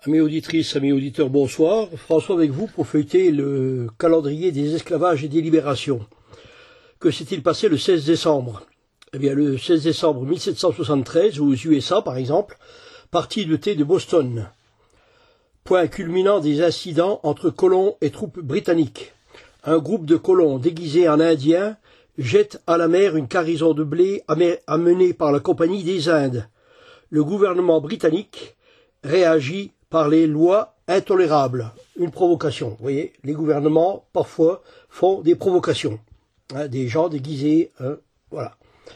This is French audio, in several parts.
Amis auditrices, amis auditeurs, bonsoir. François avec vous pour feuilleter le calendrier des esclavages et des libérations. Que s'est-il passé le 16 décembre? Eh bien, le 16 décembre 1773, aux USA par exemple, partie de thé de Boston. Point culminant des incidents entre colons et troupes britanniques. Un groupe de colons déguisés en indiens jette à la mer une cargaison de blé amenée par la Compagnie des Indes. Le gouvernement britannique réagit par les lois intolérables. Une provocation. Vous voyez, les gouvernements, parfois, font des provocations. Des gens déguisés, voilà.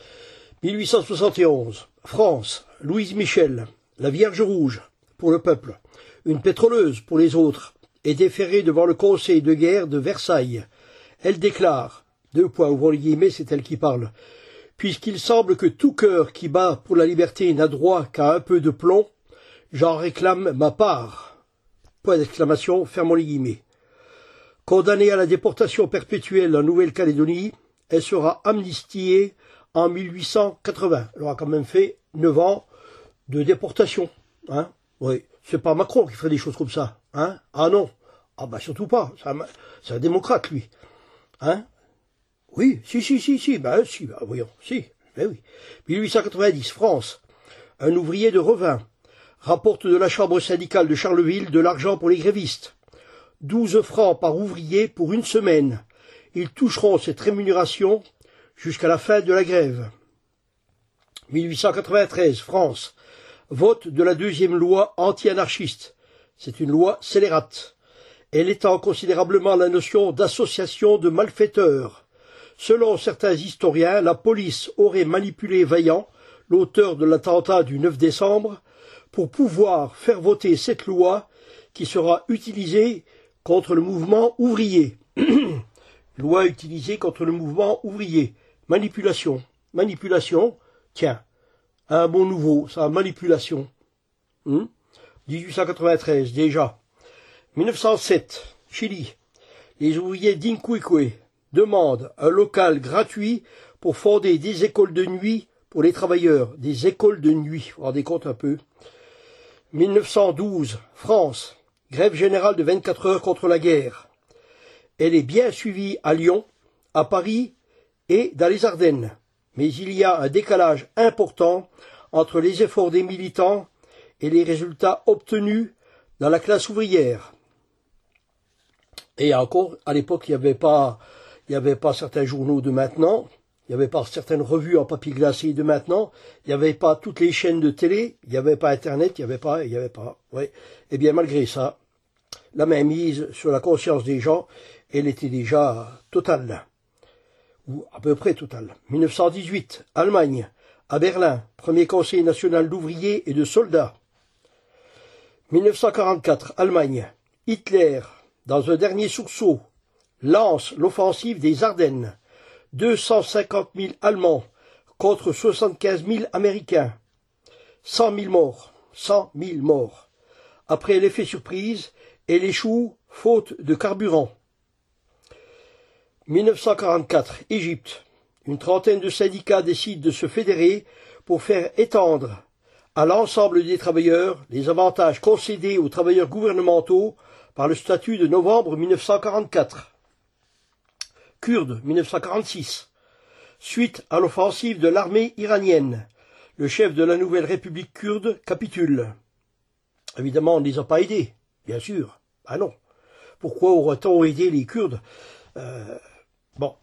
1871, France, Louise Michel, la Vierge Rouge, pour le peuple, une pétroleuse pour les autres, est déférée devant le Conseil de guerre de Versailles. Elle déclare, ouvrons les guillemets, c'est elle qui parle, puisqu'il semble que tout cœur qui bat pour la liberté n'a droit qu'à un peu de plomb, j'en réclame ma part. Point d'exclamation, fermons les guillemets. Condamnée à la déportation perpétuelle en Nouvelle-Calédonie, elle sera amnistiée en 1880. Elle aura quand même fait 9 ans de déportation. Oui, c'est pas Macron qui ferait des choses comme ça. Ah non. Ah bah surtout pas. C'est un démocrate, lui. Oui, si. Voyons, si. Ben oui. 1890, France. Un ouvrier de Revin rapporte de la chambre syndicale de Charleville de l'argent pour les grévistes. 12 francs par ouvrier pour une semaine. Ils toucheront cette rémunération jusqu'à la fin de la grève. 1893, France. Vote de la deuxième loi anti-anarchiste. C'est une loi scélérate. Elle étend considérablement la notion d'association de malfaiteurs. Selon certains historiens, la police aurait manipulé Vaillant, l'auteur de l'attentat du 9 décembre, pour pouvoir faire voter cette loi qui sera utilisée contre le mouvement ouvrier. Loi utilisée contre le mouvement ouvrier. Manipulation. Manipulation. Tiens, un mot nouveau, ça, manipulation. 1893, déjà. 1907, Chili. Les ouvriers d'Incuicue demandent un local gratuit pour fonder des écoles de nuit pour les travailleurs. Des écoles de nuit, vous vous rendez compte un peu. 1912, France. Grève générale de 24 heures contre la guerre. Elle est bien suivie à Lyon, à Paris et dans les Ardennes. Mais il y a un décalage important entre les efforts des militants et les résultats obtenus dans la classe ouvrière. Et encore, à l'époque, il n'y avait pas certains journaux de maintenant, il n'y avait pas certaines revues en papier glacé de maintenant, il n'y avait pas toutes les chaînes de télé, il n'y avait pas Internet, il n'y avait pas. Ouais. Et bien, malgré ça, la mainmise sur la conscience des gens, elle était déjà totale. Ou à peu près totale. 1918, Allemagne, à Berlin, premier conseil national d'ouvriers et de soldats. 1944, Allemagne, Hitler, dans un dernier sursaut, lance l'offensive des Ardennes. 250 000 Allemands contre 75 000 Américains. 100 000 morts. 100 000 morts. Après l'effet surprise, elle échoue faute de carburant. 1944, Égypte. Une trentaine de syndicats décident de se fédérer pour faire étendre à l'ensemble des travailleurs les avantages concédés aux travailleurs gouvernementaux par le statut de novembre 1944. Kurdes, 1946. Suite à l'offensive de l'armée iranienne, le chef de la nouvelle République kurde capitule. Évidemment, on ne les a pas aidés, bien sûr. Ah non. Pourquoi aurait-on aidé les Kurdes? Bon.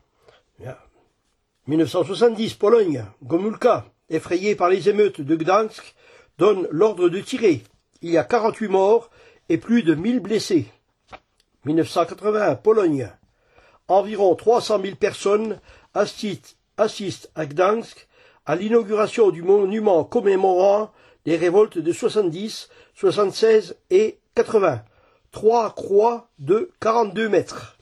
1970, Pologne, Gomulka, effrayé par les émeutes de Gdansk, donne l'ordre de tirer. Il y a 48 morts et plus de 1000 blessés. 1980, Pologne. Environ 300 000 personnes assistent à Gdansk à l'inauguration du monument commémorant les révoltes de 70, 76 et 80. 3 croix de 42 mètres.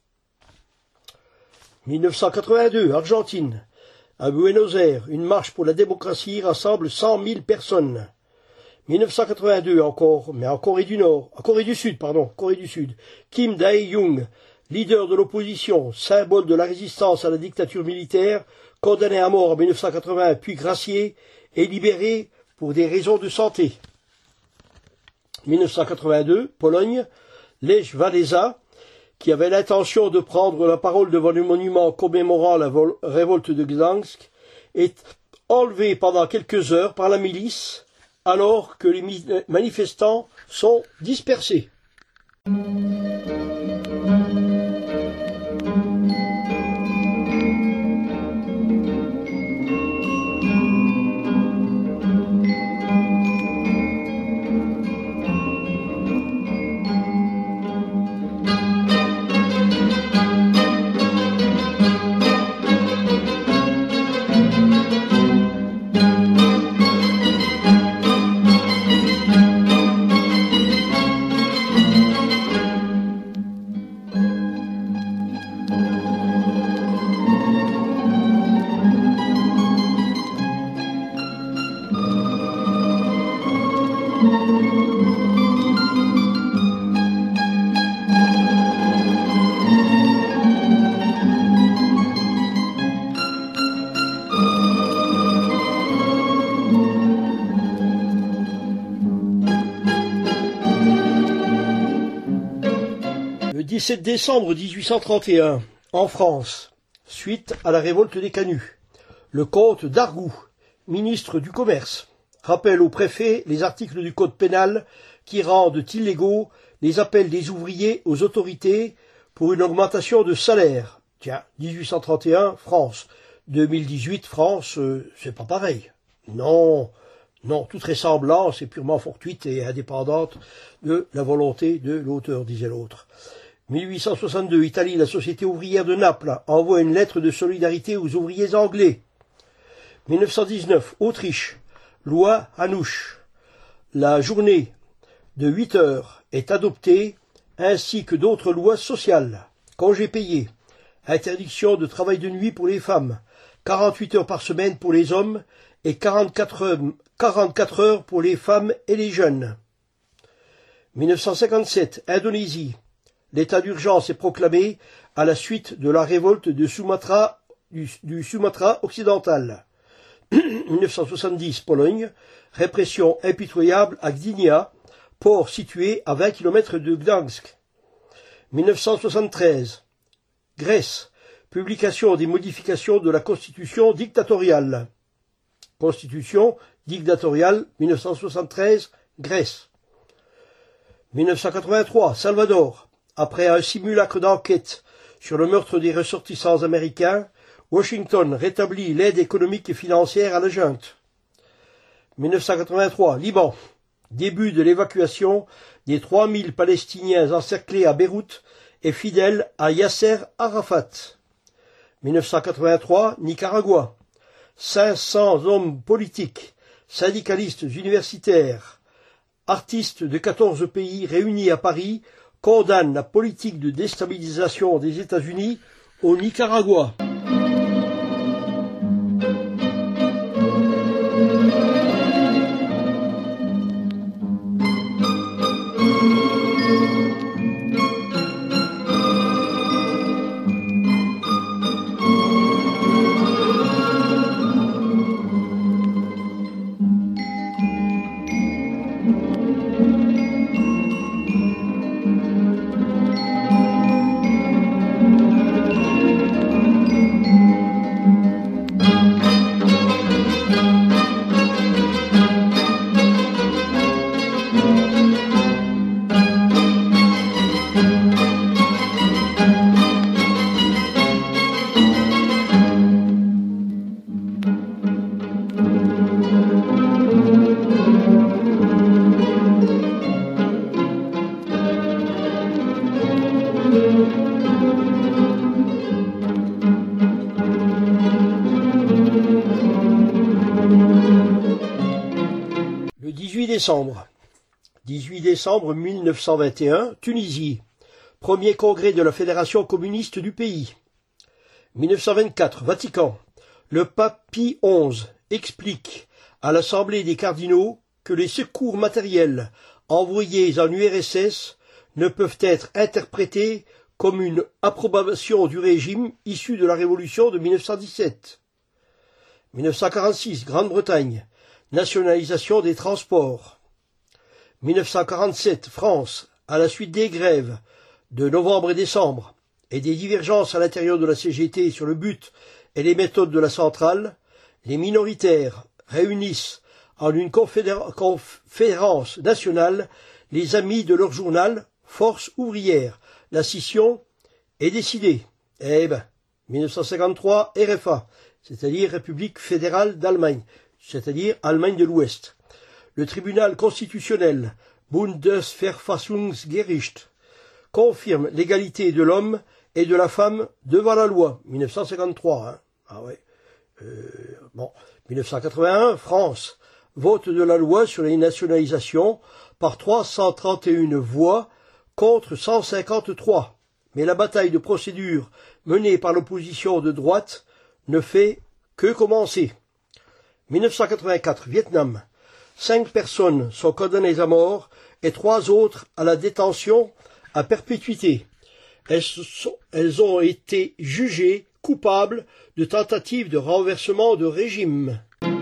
1982, Argentine. À Buenos Aires, une marche pour la démocratie rassemble 100 000 personnes. 1982 encore, mais en Corée du Sud, Kim Dae-jung, leader de l'opposition, symbole de la résistance à la dictature militaire, condamné à mort en 1980 puis gracié, est libéré pour des raisons de santé. 1982, Pologne, Lech Walesa, qui avait l'intention de prendre la parole devant le monument commémorant la révolte de Gdańsk, est enlevé pendant quelques heures par la milice, alors que les manifestants sont dispersés. Le 17 décembre 1831, en France, suite à la révolte des Canuts, le comte d'Argout, ministre du Commerce, rappelle au préfet les articles du code pénal qui rendent illégaux les appels des ouvriers aux autorités pour une augmentation de salaire. Tiens, 1831, France. 2018, France, c'est pas pareil. Non, toute ressemblance est purement fortuite et indépendante de la volonté de l'auteur, disait l'autre. 1862, Italie, la Société ouvrière de Naples envoie une lettre de solidarité aux ouvriers anglais. 1919, Autriche, loi Hanusch. La journée de 8 heures est adoptée, ainsi que d'autres lois sociales. Congés payés, interdiction de travail de nuit pour les femmes, 48 heures par semaine pour les hommes et 44 heures pour les femmes et les jeunes. 1957, Indonésie. L'état d'urgence est proclamé à la suite de la révolte de Sumatra, du Sumatra occidental. 1970, Pologne. Répression impitoyable à Gdynia, port situé à 20 km de Gdańsk. 1973, Grèce. Publication des modifications de la Constitution dictatoriale. Constitution dictatoriale 1973, Grèce. 1983, Salvador. Après un simulacre d'enquête sur le meurtre des ressortissants américains, Washington rétablit l'aide économique et financière à la junte. 1983, Liban. Début de l'évacuation des 3000 Palestiniens encerclés à Beyrouth et fidèles à Yasser Arafat. 1983, Nicaragua. 500 hommes politiques, syndicalistes universitaires, artistes de 14 pays réunis à Paris condamnent la politique de déstabilisation des États-Unis au Nicaragua. Le 18 décembre 1921, Tunisie. Premier congrès de la Fédération communiste du pays. 1924, Vatican. Le pape Pie XI explique à l'Assemblée des cardinaux que les secours matériels envoyés en URSS ne peuvent être interprétés comme une approbation du régime issu de la révolution de 1917. 1946, Grande-Bretagne. Nationalisation des transports. 1947, France, à la suite des grèves de novembre et décembre et des divergences à l'intérieur de la CGT sur le but et les méthodes de la centrale, les minoritaires réunissent en une conférence nationale les amis de leur journal Force ouvrière. La scission est décidée. 1953, RFA, c'est-à-dire République fédérale d'Allemagne, c'est-à-dire Allemagne de l'Ouest. Le tribunal constitutionnel, Bundesverfassungsgericht, confirme l'égalité de l'homme et de la femme devant la loi. 1953, Ah ouais. 1981, France, vote de la loi sur les nationalisations par 331 voix contre 153. Mais la bataille de procédure menée par l'opposition de droite ne fait que commencer. 1984, Vietnam. 5 personnes sont condamnées à mort et 3 autres à la détention à perpétuité. Elles ont été jugées coupables de tentative de renversement de régime.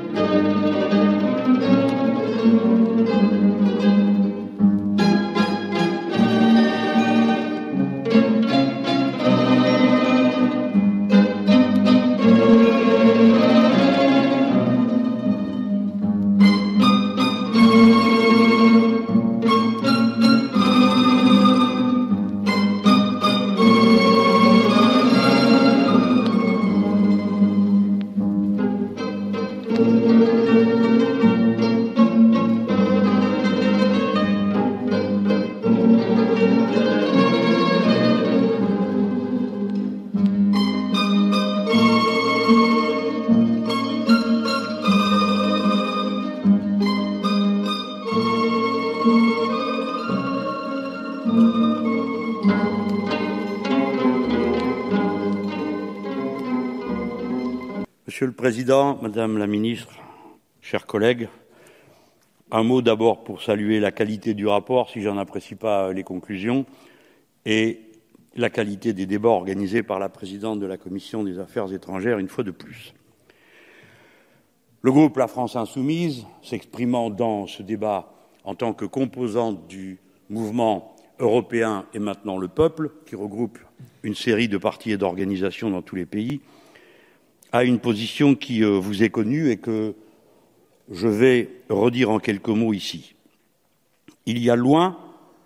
Monsieur le Président, Madame la Ministre, chers collègues, un mot d'abord pour saluer la qualité du rapport, si j'en apprécie pas les conclusions, et la qualité des débats organisés par la présidente de la Commission des Affaires étrangères, une fois de plus. Le groupe La France Insoumise, s'exprimant dans ce débat en tant que composante du mouvement européen et maintenant le peuple, qui regroupe une série de partis et d'organisations dans tous les pays, a une position qui vous est connue et que je vais redire en quelques mots ici. Il y a loin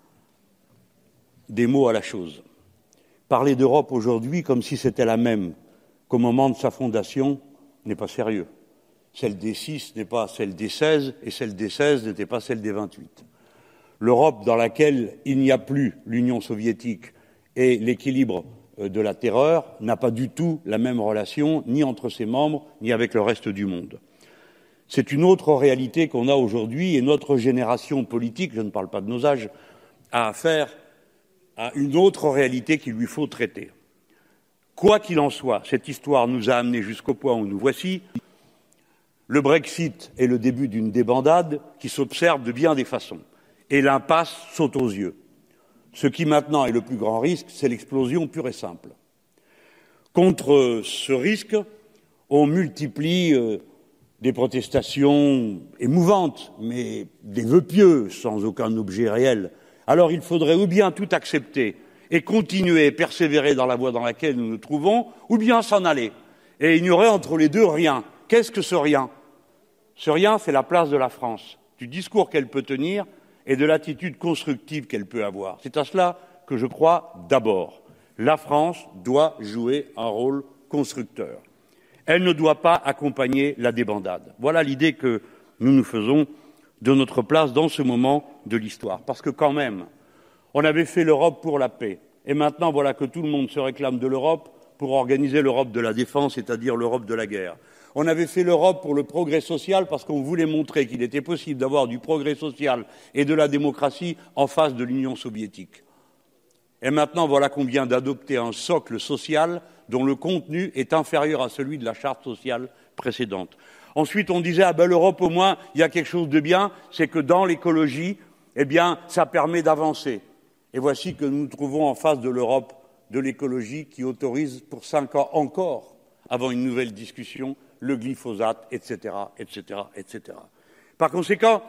des mots à la chose. Parler d'Europe aujourd'hui comme si c'était la même qu'au moment de sa fondation n'est pas sérieux. Celle des 6 n'est pas celle des 16 et celle des 16 n'était pas celle des 28. L'Europe dans laquelle il n'y a plus l'Union soviétique et l'équilibre de la terreur n'a pas du tout la même relation, ni entre ses membres, ni avec le reste du monde. C'est une autre réalité qu'on a aujourd'hui et notre génération politique, je ne parle pas de nos âges, a affaire à une autre réalité qu'il lui faut traiter. Quoi qu'il en soit, cette histoire nous a amenés jusqu'au point où nous voici. Le Brexit est le début d'une débandade qui s'observe de bien des façons et l'impasse saute aux yeux. Ce qui maintenant est le plus grand risque, c'est l'explosion pure et simple. Contre ce risque, on multiplie des protestations émouvantes, mais des vœux pieux, sans aucun objet réel. Alors il faudrait ou bien tout accepter et continuer et persévérer dans la voie dans laquelle nous nous trouvons, ou bien s'en aller. Et il n'y aurait entre les deux rien. Qu'est-ce que ce rien? Ce rien, c'est la place de la France, du discours qu'elle peut tenir et de l'attitude constructive qu'elle peut avoir. C'est à cela que je crois d'abord. La France doit jouer un rôle constructeur. Elle ne doit pas accompagner la débandade. Voilà l'idée que nous nous faisons de notre place dans ce moment de l'histoire. Parce que quand même, on avait fait l'Europe pour la paix. Et maintenant, voilà que tout le monde se réclame de l'Europe pour organiser l'Europe de la défense, c'est-à-dire l'Europe de la guerre. On avait fait l'Europe pour le progrès social parce qu'on voulait montrer qu'il était possible d'avoir du progrès social et de la démocratie en face de l'Union soviétique. Et maintenant, voilà qu'on vient d'adopter un socle social dont le contenu est inférieur à celui de la charte sociale précédente. Ensuite, on disait, l'Europe, au moins, il y a quelque chose de bien, c'est que dans l'écologie, ça permet d'avancer. Et voici que nous nous trouvons en face de l'Europe de l'écologie qui autorise pour 5 ans encore, avant une nouvelle discussion, le glyphosate, etc., etc., etc. Par conséquent,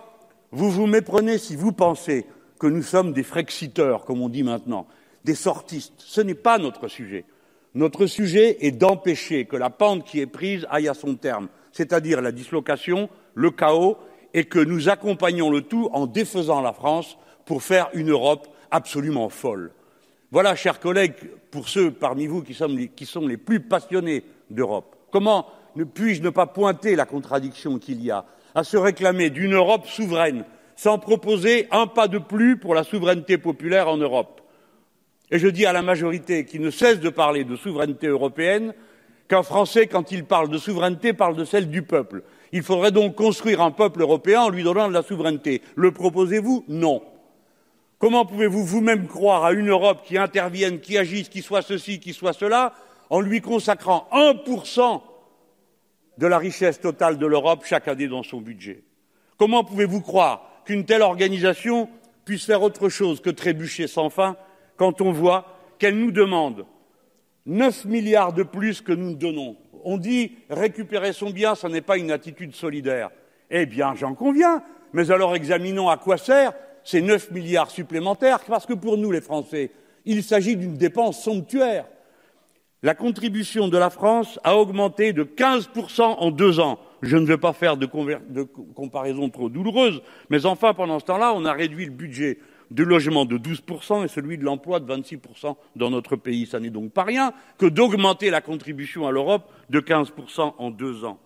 Vous vous méprenez si vous pensez que nous sommes des frexiteurs, comme on dit maintenant, des sortistes. Ce n'est pas notre sujet. Notre sujet est d'empêcher que la pente qui est prise aille à son terme, c'est-à-dire la dislocation, le chaos, et que nous accompagnions le tout en défaisant la France pour faire une Europe absolument folle. Voilà, chers collègues, pour ceux parmi vous qui sont les plus passionnés d'Europe, comment ne puis-je ne pas pointer la contradiction qu'il y a à se réclamer d'une Europe souveraine sans proposer un pas de plus pour la souveraineté populaire en Europe. Et je dis à la majorité qui ne cesse de parler de souveraineté européenne qu'un Français, quand il parle de souveraineté, parle de celle du peuple. Il faudrait donc construire un peuple européen en lui donnant de la souveraineté. Le proposez-vous? Non. Comment pouvez-vous vous-même croire à une Europe qui intervienne, qui agisse, qui soit ceci, qui soit cela, en lui consacrant 1% de la richesse totale de l'Europe chaque année dans son budget? Comment pouvez-vous croire qu'une telle organisation puisse faire autre chose que trébucher sans fin quand on voit qu'elle nous demande 9 milliards de plus que nous donnons? On dit récupérer son bien, ce n'est pas une attitude solidaire. Eh bien, j'en conviens, mais alors examinons à quoi servent ces 9 milliards supplémentaires, parce que pour nous, les Français, il s'agit d'une dépense somptuaire. La contribution de la France a augmenté de 15% en 2 ans. Je ne veux pas faire de comparaison trop douloureuse, mais enfin, pendant ce temps-là, on a réduit le budget du logement de 12% et celui de l'emploi de 26% dans notre pays. Ça n'est donc pas rien que d'augmenter la contribution à l'Europe de 15% en 2 ans.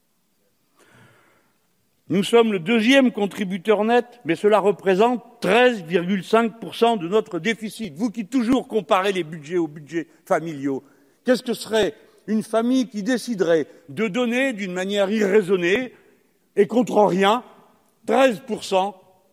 Nous sommes le 2e contributeur net, mais cela représente 13,5% de notre déficit. Vous qui toujours comparez les budgets aux budgets familiaux, qu'est-ce que serait une famille qui déciderait de donner d'une manière irraisonnée et contre rien 13%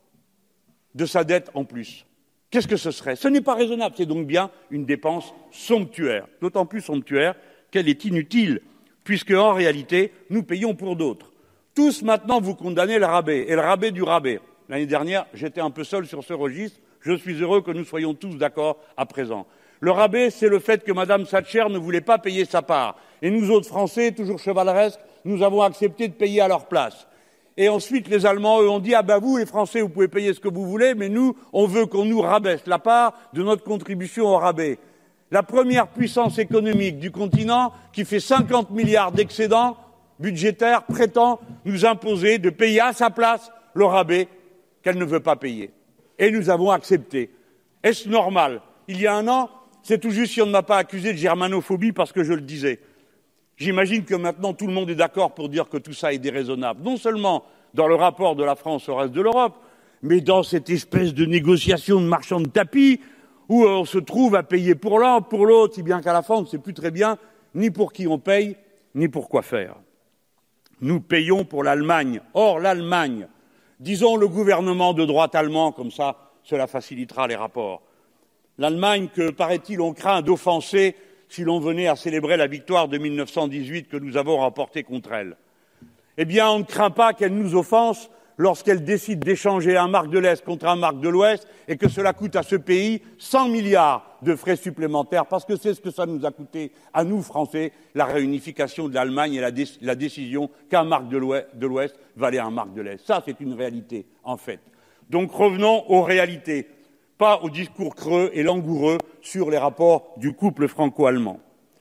de sa dette en plus? Qu'est-ce que ce serait? Ce n'est pas raisonnable, c'est donc bien une dépense somptuaire, d'autant plus somptuaire qu'elle est inutile, puisque en réalité, nous payons pour d'autres. Tous maintenant vous condamnez le rabais, et le rabais du rabais. L'année dernière, j'étais un peu seul sur ce registre, je suis heureux que nous soyons tous d'accord à présent. Le rabais, c'est le fait que Mme Thatcher ne voulait pas payer sa part. Et nous autres Français, toujours chevaleresques, nous avons accepté de payer à leur place. Et ensuite, les Allemands, eux, ont dit « Ah ben vous, les Français, vous pouvez payer ce que vous voulez, mais nous, on veut qu'on nous rabaisse la part de notre contribution au rabais. » La première puissance économique du continent, qui fait 50 milliards d'excédents budgétaires, prétend nous imposer de payer à sa place le rabais qu'elle ne veut pas payer. Et nous avons accepté. Est-ce normal? Il y a 1 an, c'est tout juste si on ne m'a pas accusé de germanophobie parce que je le disais. J'imagine que maintenant tout le monde est d'accord pour dire que tout ça est déraisonnable. Non seulement dans le rapport de la France au reste de l'Europe, mais dans cette espèce de négociation de marchands de tapis où on se trouve à payer pour l'un, pour l'autre, si bien qu'à la fin on ne sait plus très bien ni pour qui on paye, ni pour quoi faire. Nous payons pour l'Allemagne. Or, l'Allemagne, disons le gouvernement de droite allemand, comme ça, cela facilitera les rapports. L'Allemagne que, paraît-il, on craint d'offenser si l'on venait à célébrer la victoire de 1918 que nous avons remportée contre elle. Eh bien, on ne craint pas qu'elle nous offense lorsqu'elle décide d'échanger un mark de l'Est contre un mark de l'Ouest et que cela coûte à ce pays 100 milliards de frais supplémentaires, parce que c'est ce que ça nous a coûté, à nous, Français, la réunification de l'Allemagne et la décision qu'un mark de l'Ouest valait un mark de l'Est. Ça, c'est une réalité, en fait. Donc revenons aux réalités, pas aux discours creux et langoureux sur les rapports du couple franco-allemand.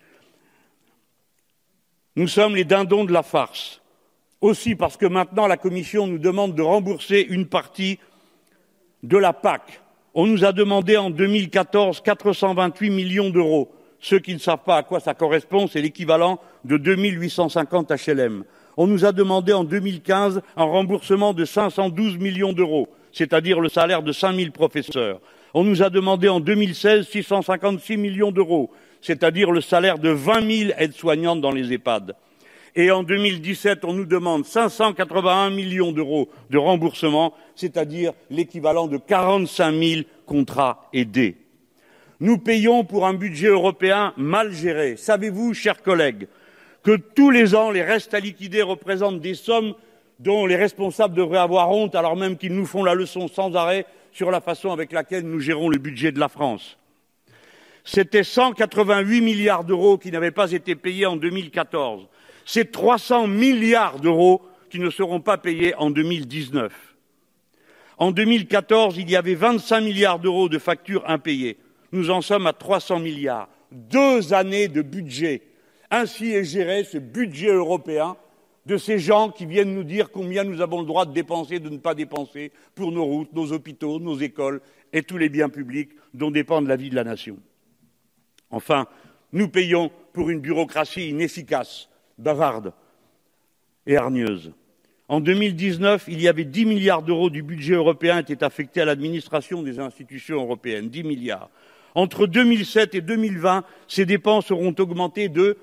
Nous sommes les dindons de la farce. Aussi parce que maintenant la Commission nous demande de rembourser une partie de la PAC. On nous a demandé en 2014 428 millions d'euros. Ceux qui ne savent pas à quoi ça correspond, c'est l'équivalent de 2850 HLM. On nous a demandé en 2015 un remboursement de 512 millions d'euros, c'est-à-dire le salaire de 5000 professeurs. On nous a demandé en 2016 656 millions d'euros, c'est-à-dire le salaire de 20 000 aides-soignantes dans les EHPAD. Et en 2017, on nous demande 581 millions d'euros de remboursement, c'est-à-dire l'équivalent de 45 000 contrats aidés. Nous payons pour un budget européen mal géré. Savez-vous, chers collègues, que tous les ans, les restes à liquider représentent des sommes dont les responsables devraient avoir honte, alors même qu'ils nous font la leçon sans arrêt sur la façon avec laquelle nous gérons le budget de la France. C'était 188 milliards d'euros qui n'avaient pas été payés en 2014. C'est 300 milliards d'euros qui ne seront pas payés en 2019. En 2014, il y avait 25 milliards d'euros de factures impayées. Nous en sommes à 300 milliards. 2 années de budget. Ainsi est géré ce budget européen de ces gens qui viennent nous dire combien nous avons le droit de dépenser, de ne pas dépenser pour nos routes, nos hôpitaux, nos écoles et tous les biens publics dont dépend la vie de la nation. Enfin, nous payons pour une bureaucratie inefficace, bavarde et hargneuse. En 2019, il y avait 10 milliards d'euros du budget européen qui étaient affectés à l'administration des institutions européennes. 10 milliards. Entre 2007 et 2020, ces dépenses auront augmenté de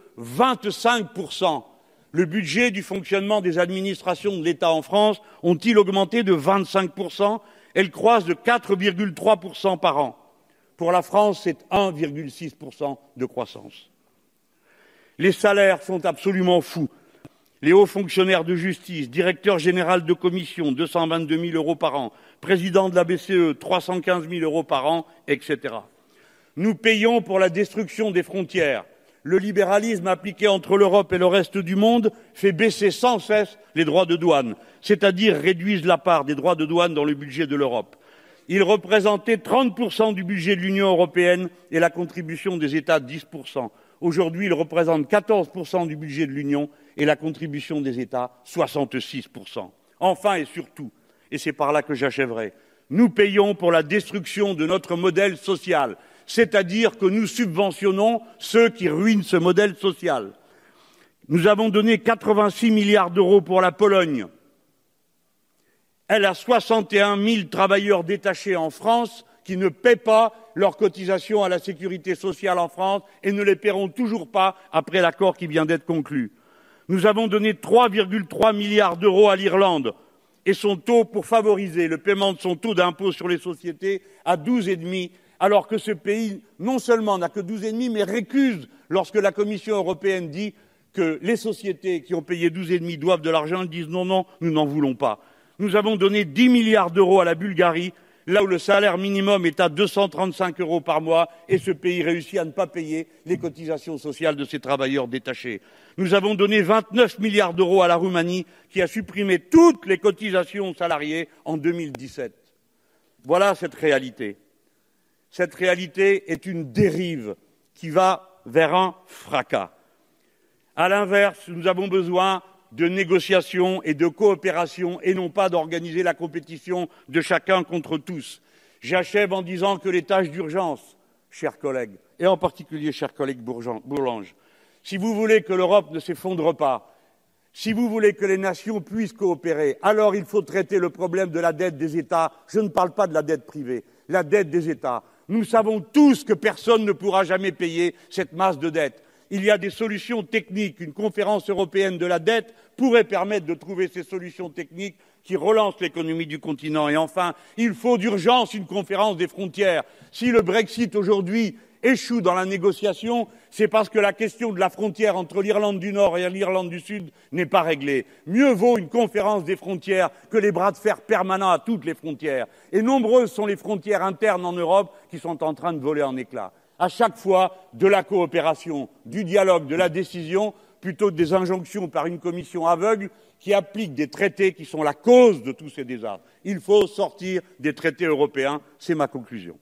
25%. Le budget du fonctionnement des administrations de l'État en France ont-ils augmenté de 25%? Elles croissent de 4,3% par an. Pour la France, c'est 1,6% de croissance. Les salaires sont absolument fous. Les hauts fonctionnaires de justice, directeur général de commission, 222 000 euros par an, président de la BCE, 315 000 euros par an, etc. Nous payons pour la destruction des frontières. Le libéralisme appliqué entre l'Europe et le reste du monde fait baisser sans cesse les droits de douane, c'est-à-dire réduisent la part des droits de douane dans le budget de l'Europe. Ils représentaient 30% du budget de l'Union européenne et la contribution des États 10%. Aujourd'hui, ils représentent 14% du budget de l'Union et la contribution des États 66%. Enfin et surtout, et c'est par là que j'achèverai, nous payons pour la destruction de notre modèle social, c'est-à-dire que nous subventionnons ceux qui ruinent ce modèle social. Nous avons donné 86 milliards d'euros pour la Pologne. Elle a 61 000 travailleurs détachés en France qui ne paient pas leurs cotisations à la sécurité sociale en France et ne les paieront toujours pas après l'accord qui vient d'être conclu. Nous avons donné 3,3 milliards d'euros à l'Irlande et son taux pour favoriser le paiement de son taux d'impôt sur les sociétés à 12,5, alors que ce pays, non seulement n'a que 12,5, mais récuse lorsque la Commission européenne dit que les sociétés qui ont payé 12,5 doivent de l'argent, elles disent non, non, nous n'en voulons pas. Nous avons donné 10 milliards d'euros à la Bulgarie, là où le salaire minimum est à 235 euros par mois, et ce pays réussit à ne pas payer les cotisations sociales de ses travailleurs détachés. Nous avons donné 29 milliards d'euros à la Roumanie, qui a supprimé toutes les cotisations salariées en 2017. Voilà cette réalité. Cette réalité est une dérive qui va vers un fracas. À l'inverse, nous avons besoin de négociation et de coopération et non pas d'organiser la compétition de chacun contre tous. J'achève en disant que les tâches d'urgence, chers collègues, et en particulier, chers collègues Bourlanges, si vous voulez que l'Europe ne s'effondre pas, si vous voulez que les nations puissent coopérer, alors il faut traiter le problème de la dette des États. Je ne parle pas de la dette privée, la dette des États. Nous savons tous que personne ne pourra jamais payer cette masse de dette. Il y a des solutions techniques. Une conférence européenne de la dette pourrait permettre de trouver ces solutions techniques qui relancent l'économie du continent. Et enfin, il faut d'urgence une conférence des frontières. Si le Brexit aujourd'hui échoue dans la négociation, c'est parce que la question de la frontière entre l'Irlande du Nord et l'Irlande du Sud n'est pas réglée. Mieux vaut une conférence des frontières que les bras de fer permanents à toutes les frontières. Et nombreuses sont les frontières internes en Europe qui sont en train de voler en éclats. À chaque fois, de la coopération, du dialogue, de la décision, plutôt que des injonctions par une commission aveugle qui applique des traités qui sont la cause de tous ces désastres. Il faut sortir des traités européens, c'est ma conclusion.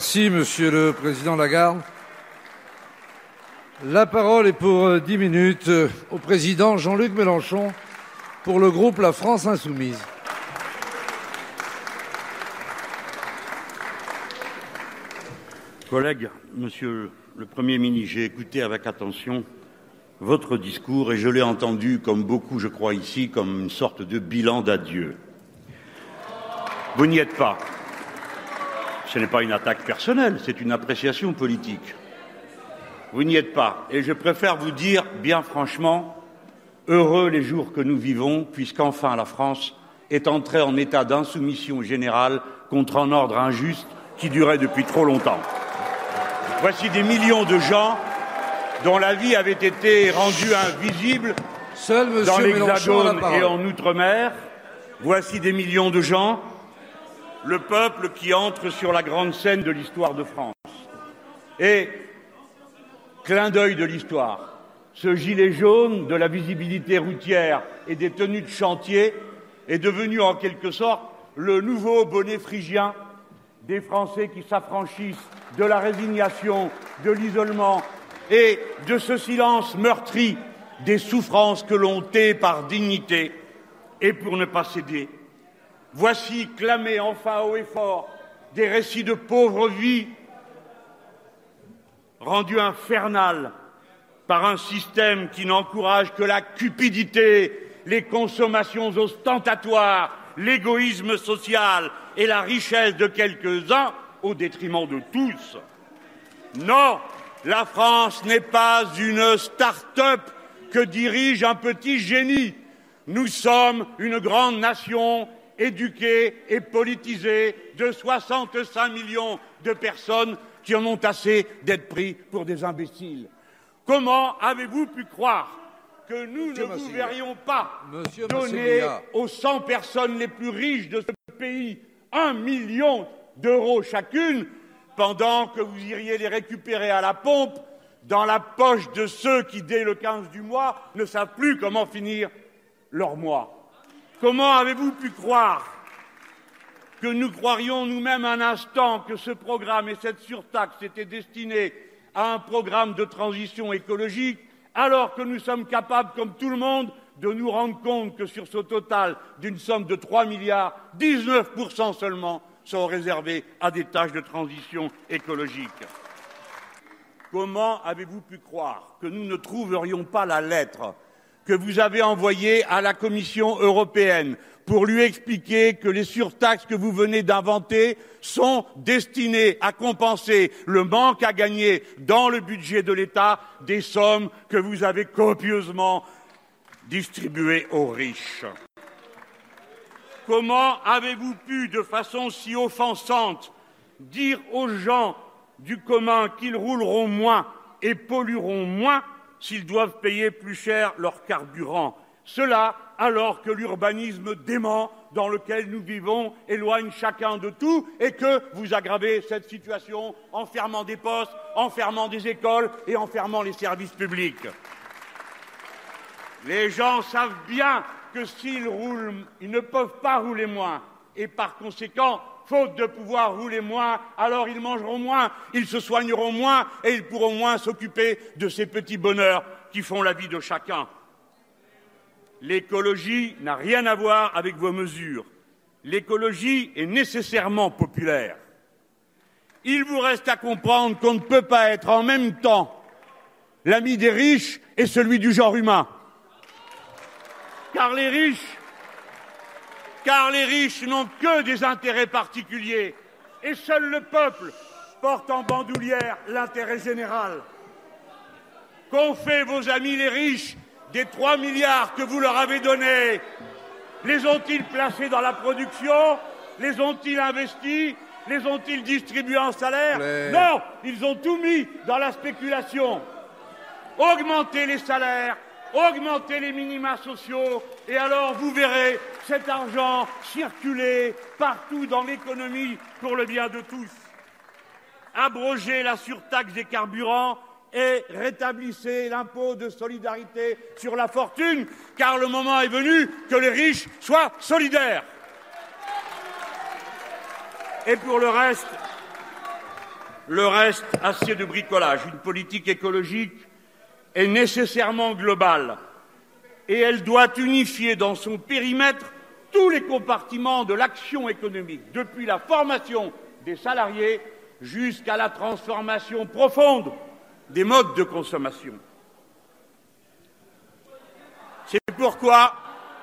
Merci, Monsieur le Président Lagarde. La parole est pour 10 minutes au Président Jean-Luc Mélenchon pour le groupe La France Insoumise. Collègues, Monsieur le Premier ministre, j'ai écouté avec attention votre discours et je l'ai entendu, comme beaucoup, je crois, ici, comme une sorte de bilan d'adieu. Vous n'y êtes pas. Ce n'est pas une attaque personnelle, c'est une appréciation politique. Vous n'y êtes pas. Et je préfère vous dire, bien franchement, heureux les jours que nous vivons, puisqu'enfin la France est entrée en état d'insoumission générale contre un ordre injuste qui durait depuis trop longtemps. Voici des millions de gens dont la vie avait été rendue invisible dans l'Hexagone et en Outre-mer. Voici des millions de gens, le peuple qui entre sur la grande scène de l'histoire de France. Et, clin d'œil de l'histoire, ce gilet jaune de la visibilité routière et des tenues de chantier est devenu en quelque sorte le nouveau bonnet phrygien des Français qui s'affranchissent de la résignation, de l'isolement et de ce silence meurtri des souffrances que l'on tait par dignité et pour ne pas céder. Voici clamés enfin haut et fort des récits de pauvres vies rendues infernales par un système qui n'encourage que la cupidité, les consommations ostentatoires, l'égoïsme social et la richesse de quelques-uns au détriment de tous. Non, la France n'est pas une start-up que dirige un petit génie. Nous sommes une grande nation éduquée et politisée de 65 millions de personnes qui en ont assez d'être pris pour des imbéciles. Comment avez-vous pu croire que nous ne vous verrions pas donner aux 100 personnes les plus riches de ce pays 1 million d'euros chacune, pendant que vous iriez les récupérer à la pompe dans la poche de ceux qui, dès le 15 du mois, ne savent plus comment finir leur mois? Comment avez-vous pu croire que nous croirions nous-mêmes un instant que ce programme et cette surtaxe étaient destinés à un programme de transition écologique, alors que nous sommes capables, comme tout le monde, de nous rendre compte que sur ce total d'une somme de 3 milliards, 19% seulement sont réservés à des tâches de transition écologique. Comment avez-vous pu croire que nous ne trouverions pas la lettre que vous avez envoyée à la Commission européenne pour lui expliquer que les surtaxes que vous venez d'inventer sont destinées à compenser le manque à gagner dans le budget de l'État des sommes que vous avez copieusement distribuées aux riches? Comment avez-vous pu, de façon si offensante, dire aux gens du commun qu'ils rouleront moins et pollueront moins s'ils doivent payer plus cher leur carburant? Cela alors que l'urbanisme dément dans lequel nous vivons éloigne chacun de tout et que vous aggravez cette situation en fermant des postes, en fermant des écoles et en fermant les services publics. Les gens savent bien que s'ils roulent, ils ne peuvent pas rouler moins. Et par conséquent, faute de pouvoir rouler moins, alors ils mangeront moins, ils se soigneront moins et ils pourront moins s'occuper de ces petits bonheurs qui font la vie de chacun. L'écologie n'a rien à voir avec vos mesures. L'écologie est nécessairement populaire. Il vous reste à comprendre qu'on ne peut pas être en même temps l'ami des riches et celui du genre humain. Car les riches n'ont que des intérêts particuliers et seul le peuple porte en bandoulière l'intérêt général. Qu'ont fait vos amis les riches des 3 milliards que vous leur avez donnés? Les ont-ils placés dans la production? Les ont-ils investis? Les ont-ils distribués en salaire? Non, ils ont tout mis dans la spéculation. Augmentez les salaires, augmentez les minima sociaux, et alors vous verrez cet argent circuler partout dans l'économie pour le bien de tous. Abrogez la surtaxe des carburants et rétablissez l'impôt de solidarité sur la fortune, car le moment est venu que les riches soient solidaires. Et pour le reste, Le reste, assez de bricolage. Une politique écologique est nécessairement globale et elle doit unifier dans son périmètre tous les compartiments de l'action économique, depuis la formation des salariés jusqu'à la transformation profonde des modes de consommation. C'est pourquoi...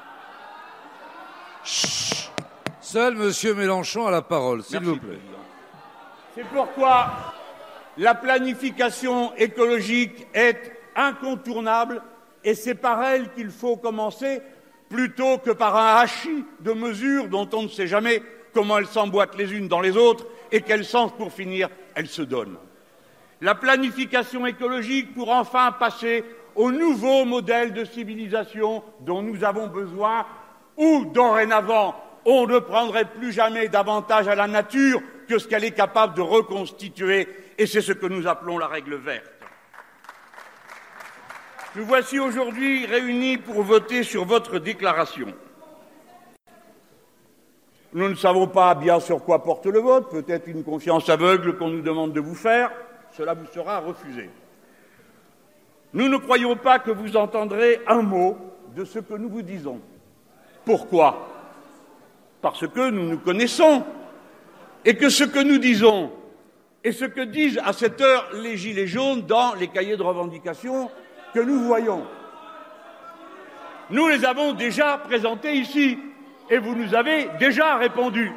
Seul M. Mélenchon a la parole, s'il vous plaît. Président. C'est pourquoi la planification écologique est incontournable et c'est par elle qu'il faut commencer plutôt que par un hachis de mesures dont on ne sait jamais comment elles s'emboîtent les unes dans les autres et quel sens, pour finir, elles se donnent. La planification écologique pour enfin passer au nouveau modèle de civilisation dont nous avons besoin, où, dorénavant, on ne prendrait plus jamais davantage à la nature que ce qu'elle est capable de reconstituer, et c'est ce que nous appelons la règle verte. Nous voici aujourd'hui réunis pour voter sur votre déclaration. Nous ne savons pas bien sur quoi porte le vote, peut-être une confiance aveugle qu'on nous demande de vous faire, cela vous sera refusé. Nous ne croyons pas que vous entendrez un mot de ce que nous vous disons. Pourquoi ? Parce que nous nous connaissons et que ce que nous disons et ce que disent à cette heure les gilets jaunes dans les cahiers de revendication que nous voyons. Nous les avons déjà présentés ici et vous nous avez déjà répondu.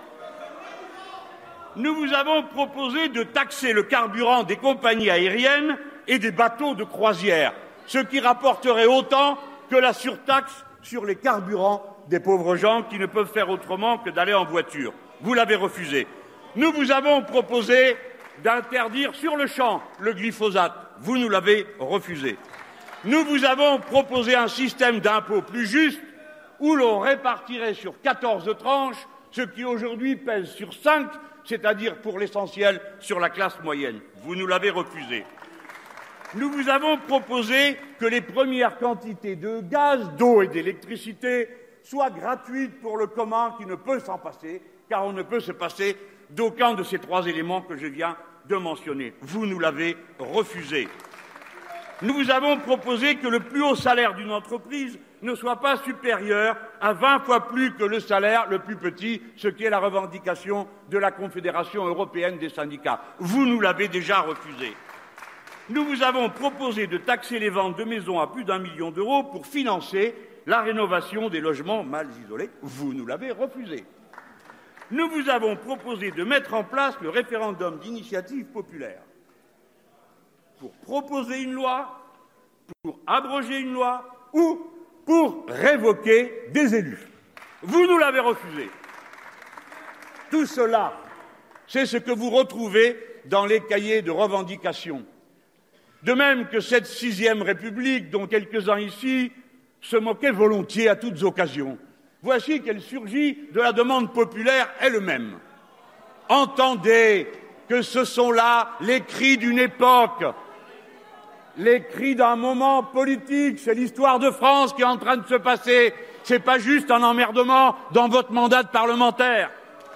Nous vous avons proposé de taxer le carburant des compagnies aériennes et des bateaux de croisière, ce qui rapporterait autant que la surtaxe sur les carburants des pauvres gens qui ne peuvent faire autrement que d'aller en voiture. Vous l'avez refusé. Nous vous avons proposé d'interdire sur le champ le glyphosate. Vous nous l'avez refusé. Nous vous avons proposé un système d'impôt plus juste où l'on répartirait sur 14 tranches ce qui aujourd'hui pèse sur 5, c'est-à-dire pour l'essentiel sur la classe moyenne. Vous nous l'avez refusé. Nous vous avons proposé que les premières quantités de gaz, d'eau et d'électricité soient gratuites pour le commun qui ne peut s'en passer, car on ne peut se passer d'aucun de ces trois éléments que je viens de mentionner. Vous nous l'avez refusé. Nous vous avons proposé que le plus haut salaire d'une entreprise ne soit pas supérieur à 20 fois plus que le salaire le plus petit, ce qui est la revendication de la Confédération européenne des syndicats. Vous nous l'avez déjà refusé. Nous vous avons proposé de taxer les ventes de maisons à plus d'1 million d'euros pour financer la rénovation des logements mal isolés. Vous nous l'avez refusé. Nous vous avons proposé de mettre en place le référendum d'initiative populaire pour proposer une loi, pour abroger une loi ou pour révoquer des élus. Vous nous l'avez refusé. Tout cela, c'est ce que vous retrouvez dans les cahiers de revendication. De même que cette 6e République, dont quelques-uns ici se moquaient volontiers à toutes occasions, voici qu'elle surgit de la demande populaire elle-même. Entendez que ce sont là les cris d'une époque, les cris d'un moment politique. C'est l'histoire de France qui est en train de se passer. C'est pas juste un emmerdement dans votre mandat de parlementaire.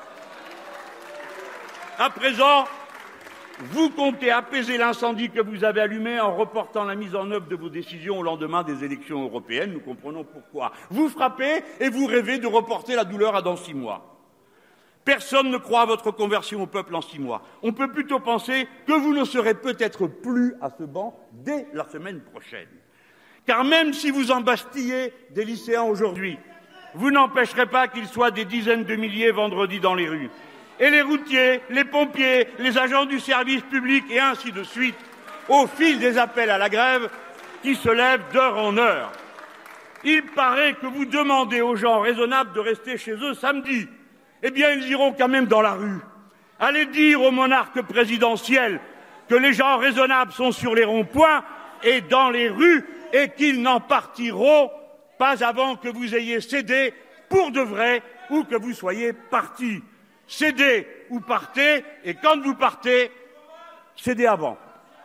À présent, vous comptez apaiser l'incendie que vous avez allumé en reportant la mise en œuvre de vos décisions au lendemain des élections européennes. Nous comprenons pourquoi. Vous frappez et vous rêvez de reporter la douleur à dans 6 mois. Personne ne croit à votre conversion au peuple en 6 mois. On peut plutôt penser que vous ne serez peut-être plus à ce banc dès la semaine prochaine. Car même si vous embastillez des lycéens aujourd'hui, vous n'empêcherez pas qu'ils soient des dizaines de milliers vendredi dans les rues. Et les routiers, les pompiers, les agents du service public et ainsi de suite, au fil des appels à la grève qui se lèvent d'heure en heure. Il paraît que vous demandez aux gens raisonnables de rester chez eux samedi. Eh bien, ils iront quand même dans la rue. Allez dire au monarque présidentiel que les gens raisonnables sont sur les ronds-points et dans les rues et qu'ils n'en partiront pas avant que vous ayez cédé pour de vrai ou que vous soyez partis. Cédez ou partez, et quand vous partez, cédez avant.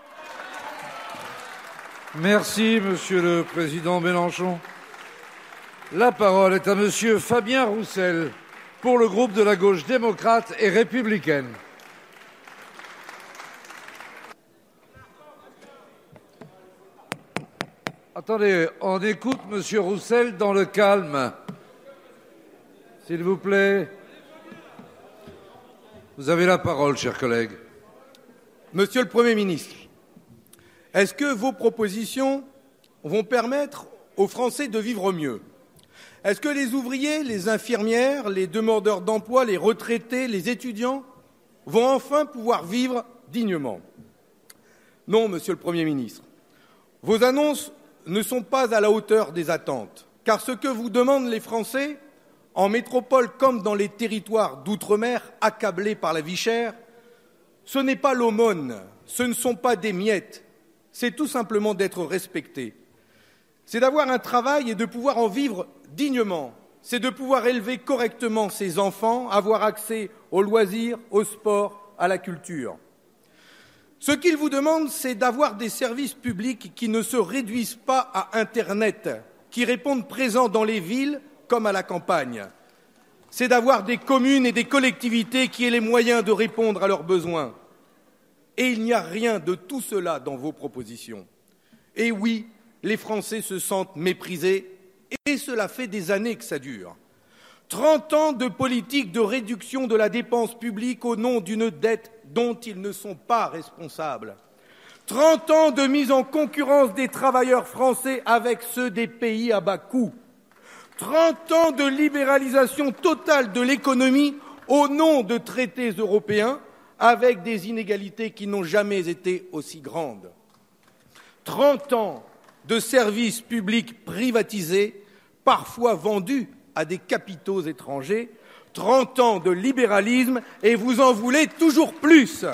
Merci, Monsieur le Président Mélenchon. La parole est à Monsieur Fabien Roussel pour le groupe de la gauche démocrate et républicaine. Attendez, on écoute Monsieur Roussel dans le calme. S'il vous plaît. Vous avez la parole, cher collègue. Monsieur le Premier ministre, est-ce que vos propositions vont permettre aux Français de vivre mieux? Est-ce que les ouvriers, les infirmières, les demandeurs d'emploi, les retraités, les étudiants vont enfin pouvoir vivre dignement? Non, Monsieur le Premier ministre. Vos annonces ne sont pas à la hauteur des attentes, car ce que vous demandent les Français, en métropole comme dans les territoires d'outre-mer accablés par la vie chère, ce n'est pas l'aumône, ce ne sont pas des miettes, c'est tout simplement d'être respecté. C'est d'avoir un travail et de pouvoir en vivre dignement, c'est de pouvoir élever correctement ses enfants, avoir accès aux loisirs, au sport, à la culture. Ce qu'ils vous demandent, c'est d'avoir des services publics qui ne se réduisent pas à Internet, qui répondent présents dans les villes comme à la campagne. C'est d'avoir des communes et des collectivités qui aient les moyens de répondre à leurs besoins. Et il n'y a rien de tout cela dans vos propositions. Et oui, les Français se sentent méprisés, et cela fait des années que ça dure. 30 ans de politique de réduction de la dépense publique au nom d'une dette dont ils ne sont pas responsables. 30 ans de mise en concurrence des travailleurs français avec ceux des pays à bas coût. 30 ans de libéralisation totale de l'économie au nom de traités européens avec des inégalités qui n'ont jamais été aussi grandes. 30 ans de services publics privatisés, parfois vendus à des capitaux étrangers, 30 ans de libéralisme et vous en voulez toujours plus.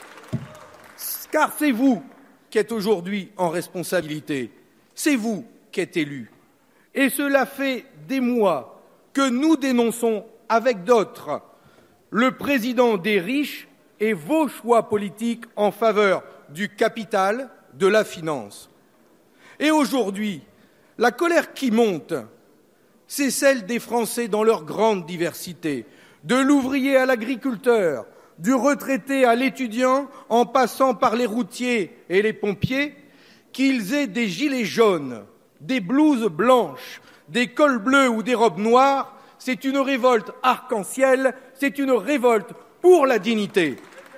Car c'est vous qui êtes aujourd'hui en responsabilité, c'est vous qui êtes élus. Et cela fait des mois que nous dénonçons avec d'autres le président des riches et vos choix politiques en faveur du capital, de la finance. Et aujourd'hui, la colère qui monte, c'est celle des Français dans leur grande diversité, de l'ouvrier à l'agriculteur, du retraité à l'étudiant, en passant par les routiers et les pompiers, qu'ils aient des gilets jaunes, des blouses blanches, des cols bleus ou des robes noires, c'est une révolte arc-en-ciel, c'est une révolte pour la dignité.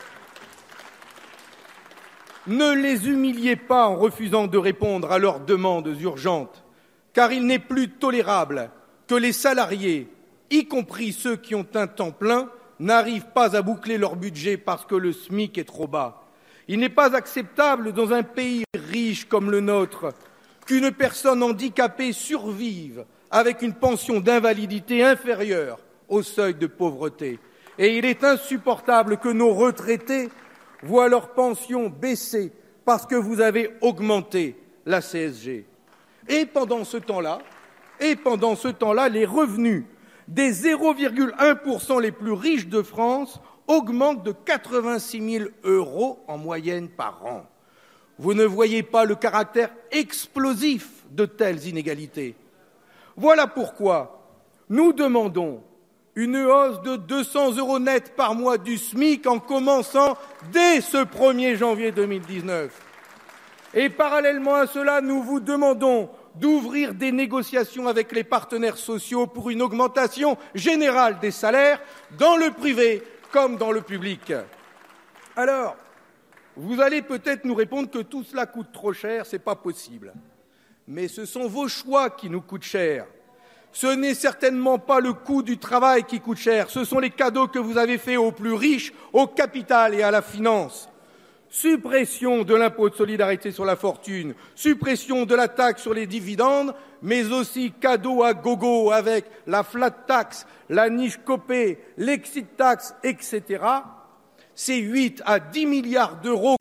Ne les humiliez pas en refusant de répondre à leurs demandes urgentes, car il n'est plus tolérable que les salariés, y compris ceux qui ont un temps plein, n'arrivent pas à boucler leur budget parce que le SMIC est trop bas. Il n'est pas acceptable dans un pays riche comme le nôtre qu'une personne handicapée survive avec une pension d'invalidité inférieure au seuil de pauvreté. Et il est insupportable que nos retraités voient leur pension baisser parce que vous avez augmenté la CSG. Et pendant ce temps-là, les revenus des 0,1% les plus riches de France augmentent de 86 000 € en moyenne par an. Vous ne voyez pas le caractère explosif de telles inégalités. Voilà pourquoi nous demandons une hausse de 200 € net par mois du SMIC en commençant dès ce 1er janvier 2019. Et parallèlement à cela, nous vous demandons d'ouvrir des négociations avec les partenaires sociaux pour une augmentation générale des salaires dans le privé comme dans le public. Alors, vous allez peut-être nous répondre que tout cela coûte trop cher, ce n'est pas possible. Mais ce sont vos choix qui nous coûtent cher. Ce n'est certainement pas le coût du travail qui coûte cher, ce sont les cadeaux que vous avez faits aux plus riches, au capital et à la finance. Suppression de l'impôt de solidarité sur la fortune, suppression de la taxe sur les dividendes, mais aussi cadeaux à gogo avec la flat tax, la niche copé, l'exit tax, etc. C'est 8 à 10 milliards d'euros.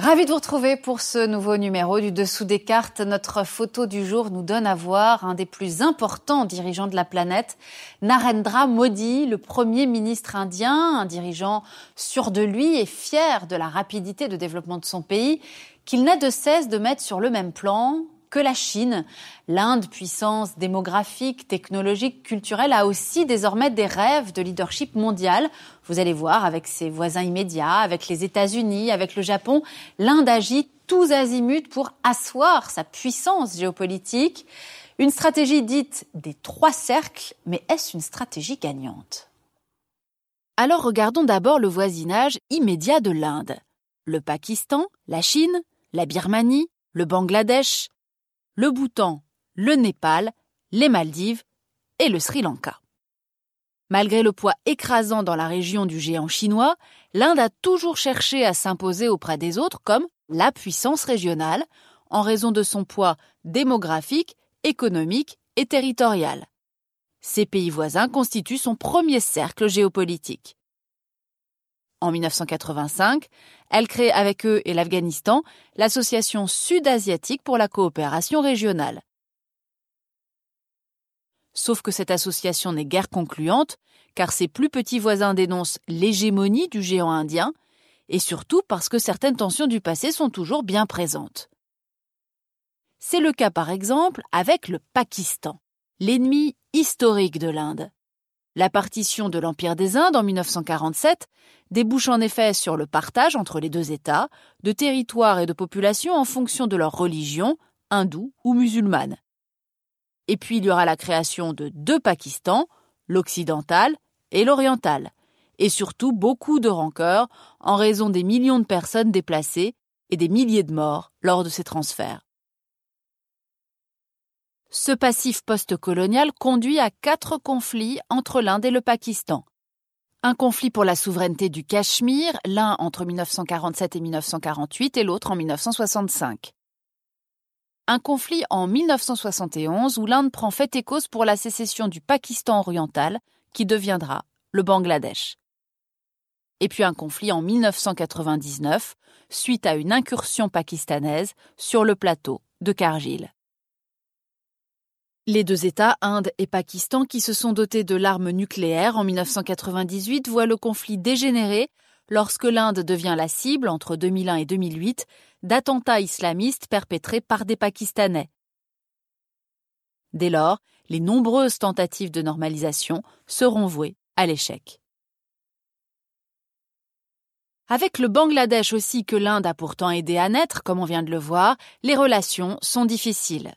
Ravi de vous retrouver pour ce nouveau numéro du Dessous des cartes. Notre photo du jour nous donne à voir un des plus importants dirigeants de la planète, Narendra Modi, le Premier ministre indien, un dirigeant sûr de lui et fier de la rapidité de développement de son pays, qu'il n'a de cesse de mettre sur le même plan que la Chine. L'Inde, puissance démographique, technologique, culturelle, a aussi désormais des rêves de leadership mondial. Vous allez voir, avec ses voisins immédiats, avec les États-Unis, avec le Japon, l'Inde agit tous azimuts pour asseoir sa puissance géopolitique. Une stratégie dite des 3 cercles, mais est-ce une stratégie gagnante ? Alors regardons d'abord le voisinage immédiat de l'Inde. Le Pakistan, la Chine, la Birmanie, le Bangladesh, le Bhoutan, le Népal, les Maldives et le Sri Lanka. Malgré le poids écrasant dans la région du géant chinois, l'Inde a toujours cherché à s'imposer auprès des autres comme la puissance régionale, en raison de son poids démographique, économique et territorial. Ces pays voisins constituent son premier cercle géopolitique. En 1985, elle crée avec eux et l'Afghanistan l'Association sud-asiatique pour la coopération régionale. Sauf que cette association n'est guère concluante, car ses plus petits voisins dénoncent l'hégémonie du géant indien, et surtout parce que certaines tensions du passé sont toujours bien présentes. C'est le cas par exemple avec le Pakistan, l'ennemi historique de l'Inde. La partition de l'Empire des Indes en 1947 débouche en effet sur le partage entre les 2 États de territoires et de populations en fonction de leur religion, hindoue ou musulmane. Et puis il y aura la création de 2 Pakistans, l'occidental et l'oriental, et surtout beaucoup de rancœur en raison des millions de personnes déplacées et des milliers de morts lors de ces transferts. Ce passif post-colonial conduit à 4 conflits entre l'Inde et le Pakistan. Un conflit pour la souveraineté du Cachemire, l'un entre 1947 et 1948 et l'autre en 1965. Un conflit en 1971 où l'Inde prend fait et cause pour la sécession du Pakistan oriental qui deviendra le Bangladesh. Et puis un conflit en 1999 suite à une incursion pakistanaise sur le plateau de Kargil. Les 2 États, Inde et Pakistan, qui se sont dotés de l'arme nucléaire en 1998, voient le conflit dégénérer lorsque l'Inde devient la cible, entre 2001 et 2008, d'attentats islamistes perpétrés par des Pakistanais. Dès lors, les nombreuses tentatives de normalisation seront vouées à l'échec. Avec le Bangladesh aussi, que l'Inde a pourtant aidé à naître, comme on vient de le voir, les relations sont difficiles.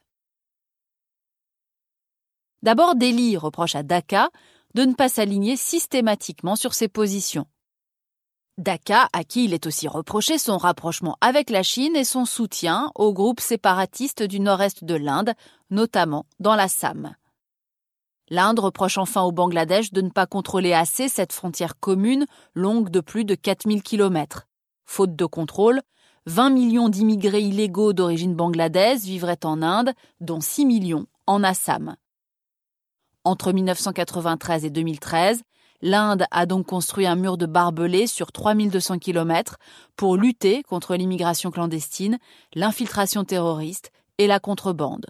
D'abord, Delhi reproche à Dhaka de ne pas s'aligner systématiquement sur ses positions. Dhaka, à qui il est aussi reproché son rapprochement avec la Chine et son soutien aux groupes séparatistes du nord-est de l'Inde, notamment dans l'Assam. L'Inde reproche enfin au Bangladesh de ne pas contrôler assez cette frontière commune longue de plus de 4000 km. Faute de contrôle, 20 millions d'immigrés illégaux d'origine bangladaise vivraient en Inde, dont 6 millions en Assam. Entre 1993 et 2013, l'Inde a donc construit un mur de barbelés sur 3200 km pour lutter contre l'immigration clandestine, l'infiltration terroriste et la contrebande.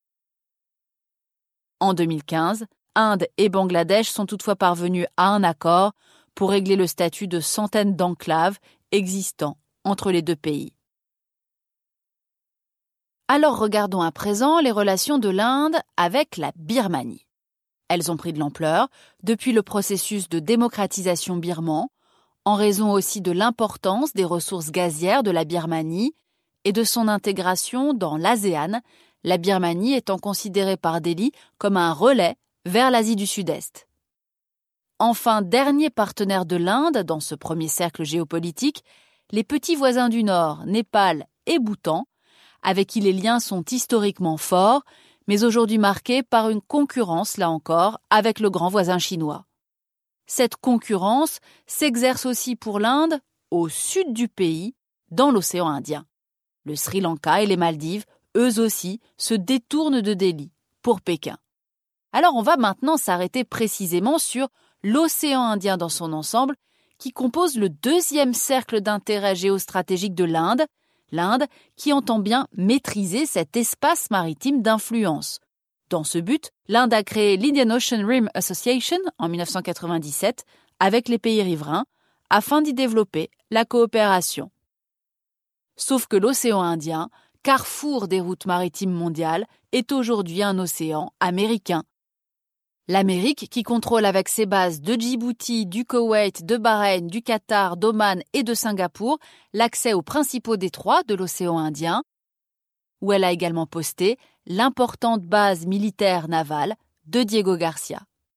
En 2015, Inde et Bangladesh sont toutefois parvenus à un accord pour régler le statut de centaines d'enclaves existant entre les 2 pays. Alors regardons à présent les relations de l'Inde avec la Birmanie. Elles ont pris de l'ampleur depuis le processus de démocratisation birman, en raison aussi de l'importance des ressources gazières de la Birmanie et de son intégration dans l'ASEAN, la Birmanie étant considérée par Delhi comme un relais vers l'Asie du Sud-Est. Enfin, dernier partenaire de l'Inde dans ce premier cercle géopolitique, les petits voisins du Nord, Népal et Bhoutan, avec qui les liens sont historiquement forts, mais aujourd'hui marqués par une concurrence, là encore, avec le grand voisin chinois. Cette concurrence s'exerce aussi pour l'Inde au sud du pays, dans l'océan Indien. Le Sri Lanka et les Maldives, eux aussi, se détournent de Delhi pour Pékin. Alors on va maintenant s'arrêter précisément sur l'océan Indien dans son ensemble, qui compose le 2e cercle d'intérêt géostratégique de l'Inde, l'Inde qui entend bien maîtriser cet espace maritime d'influence. Dans ce but, l'Inde a créé l'Indian Ocean Rim Association en 1997 avec les pays riverains afin d'y développer la coopération. Sauf que l'océan Indien, carrefour des routes maritimes mondiales, est aujourd'hui un océan américain. L'Amérique, qui contrôle avec ses bases de Djibouti, du Koweït, de Bahreïn, du Qatar, d'Oman et de Singapour, l'accès aux principaux détroits de l'océan Indien, où elle a également posté l'importante base militaire navale de Diego Garcia.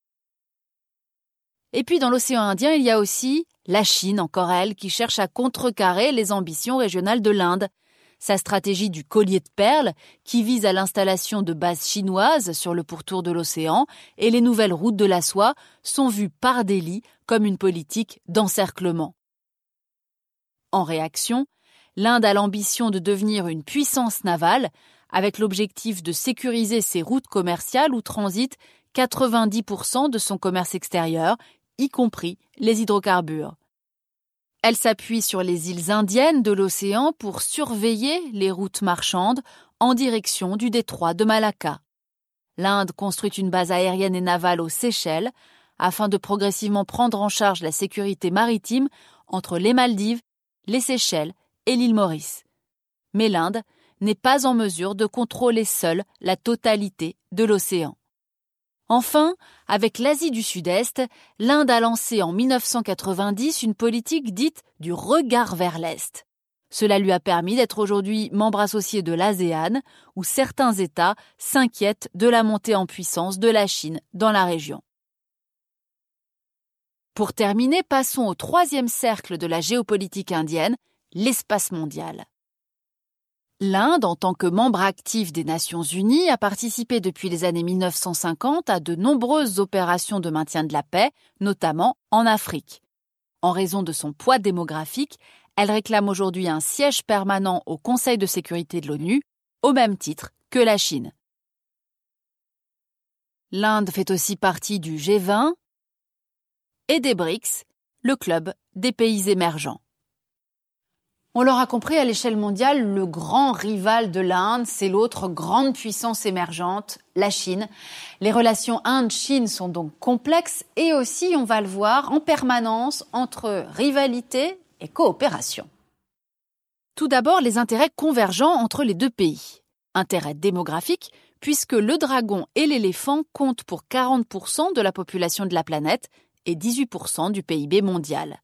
Et puis dans l'océan Indien, il y a aussi la Chine, encore elle, qui cherche à contrecarrer les ambitions régionales de l'Inde. Sa stratégie du collier de perles, qui vise à l'installation de bases chinoises sur le pourtour de l'océan, et les nouvelles routes de la soie sont vues par Delhi comme une politique d'encerclement. En réaction, l'Inde a l'ambition de devenir une puissance navale, avec l'objectif de sécuriser ses routes commerciales où transitent 90% de son commerce extérieur, y compris les hydrocarbures. Elle s'appuie sur les îles indiennes de l'océan pour surveiller les routes marchandes en direction du détroit de Malacca. L'Inde construit une base aérienne et navale aux Seychelles afin de progressivement prendre en charge la sécurité maritime entre les Maldives, les Seychelles et l'île Maurice. Mais l'Inde n'est pas en mesure de contrôler seule la totalité de l'océan. Enfin, avec l'Asie du Sud-Est, l'Inde a lancé en 1990 une politique dite du regard vers l'Est. Cela lui a permis d'être aujourd'hui membre associé de l'ASEAN, où certains États s'inquiètent de la montée en puissance de la Chine dans la région. Pour terminer, passons au troisième cercle de la géopolitique indienne, l'espace mondial. L'Inde, en tant que membre actif des Nations Unies, a participé depuis les années 1950 à de nombreuses opérations de maintien de la paix, notamment en Afrique. En raison de son poids démographique, elle réclame aujourd'hui un siège permanent au Conseil de sécurité de l'ONU, au même titre que la Chine. L'Inde fait aussi partie du G20 et des BRICS, le club des pays émergents. On l'aura compris, à l'échelle mondiale, le grand rival de l'Inde, c'est l'autre grande puissance émergente, la Chine. Les relations Inde-Chine sont donc complexes et aussi, on va le voir, en permanence entre rivalité et coopération. Tout d'abord, les intérêts convergents entre les deux pays. Intérêt démographique, puisque le dragon et l'éléphant comptent pour 40% de la population de la planète et 18% du PIB mondial.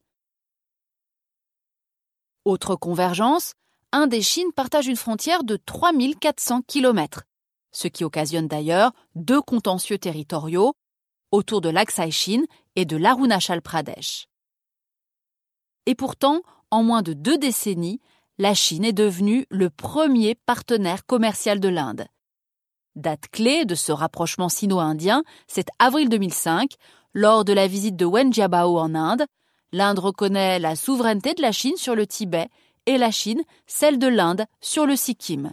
Autre convergence, Inde et Chine partagent une frontière de 3400 km, ce qui occasionne d'ailleurs deux contentieux territoriaux autour de l'Aksai-Chin et de l'Arunachal Pradesh. Et pourtant, en moins de 2 décennies, la Chine est devenue le premier partenaire commercial de l'Inde. Date clé de ce rapprochement sino-indien, c'est avril 2005, lors de la visite de Wen Jiabao en Inde. L'Inde reconnaît la souveraineté de la Chine sur le Tibet et la Chine celle de l'Inde sur le Sikkim.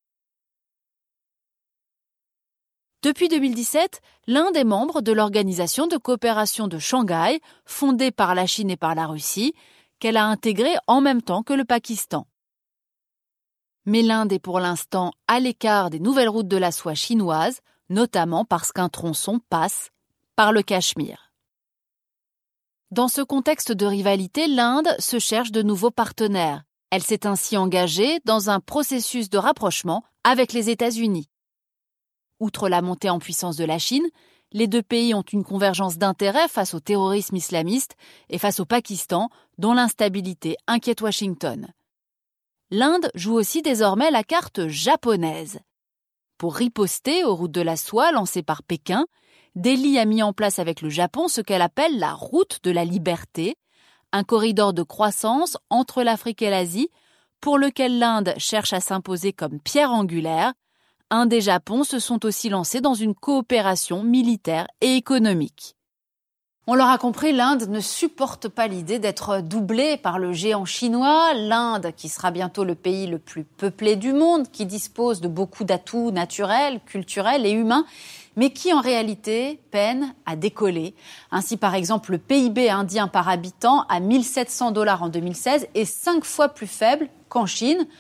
Depuis 2017, l'Inde est membre de l'Organisation de coopération de Shanghai, fondée par la Chine et par la Russie, qu'elle a intégrée en même temps que le Pakistan. Mais l'Inde est pour l'instant à l'écart des nouvelles routes de la soie chinoises, notamment parce qu'un tronçon passe par le Cachemire. Dans ce contexte de rivalité, l'Inde se cherche de nouveaux partenaires. Elle s'est ainsi engagée dans un processus de rapprochement avec les États-Unis. Outre la montée en puissance de la Chine, les deux pays ont une convergence d'intérêts face au terrorisme islamiste et face au Pakistan, dont l'instabilité inquiète Washington. L'Inde joue aussi désormais la carte japonaise. Pour riposter aux routes de la soie lancées par Pékin, Delhi a mis en place avec le Japon ce qu'elle appelle la route de la liberté, un corridor de croissance entre l'Afrique et l'Asie, pour lequel l'Inde cherche à s'imposer comme pierre angulaire. Inde et Japon se sont aussi lancés dans une coopération militaire et économique. On l'aura compris, l'Inde ne supporte pas l'idée d'être doublée par le géant chinois. L'Inde, qui sera bientôt le pays le plus peuplé du monde, qui dispose de beaucoup d'atouts naturels, culturels et humains, mais qui en réalité peine à décoller. Ainsi, par exemple, le PIB indien par habitant à $1 700 en 2016 est 5 fois plus faible qu'en Chine.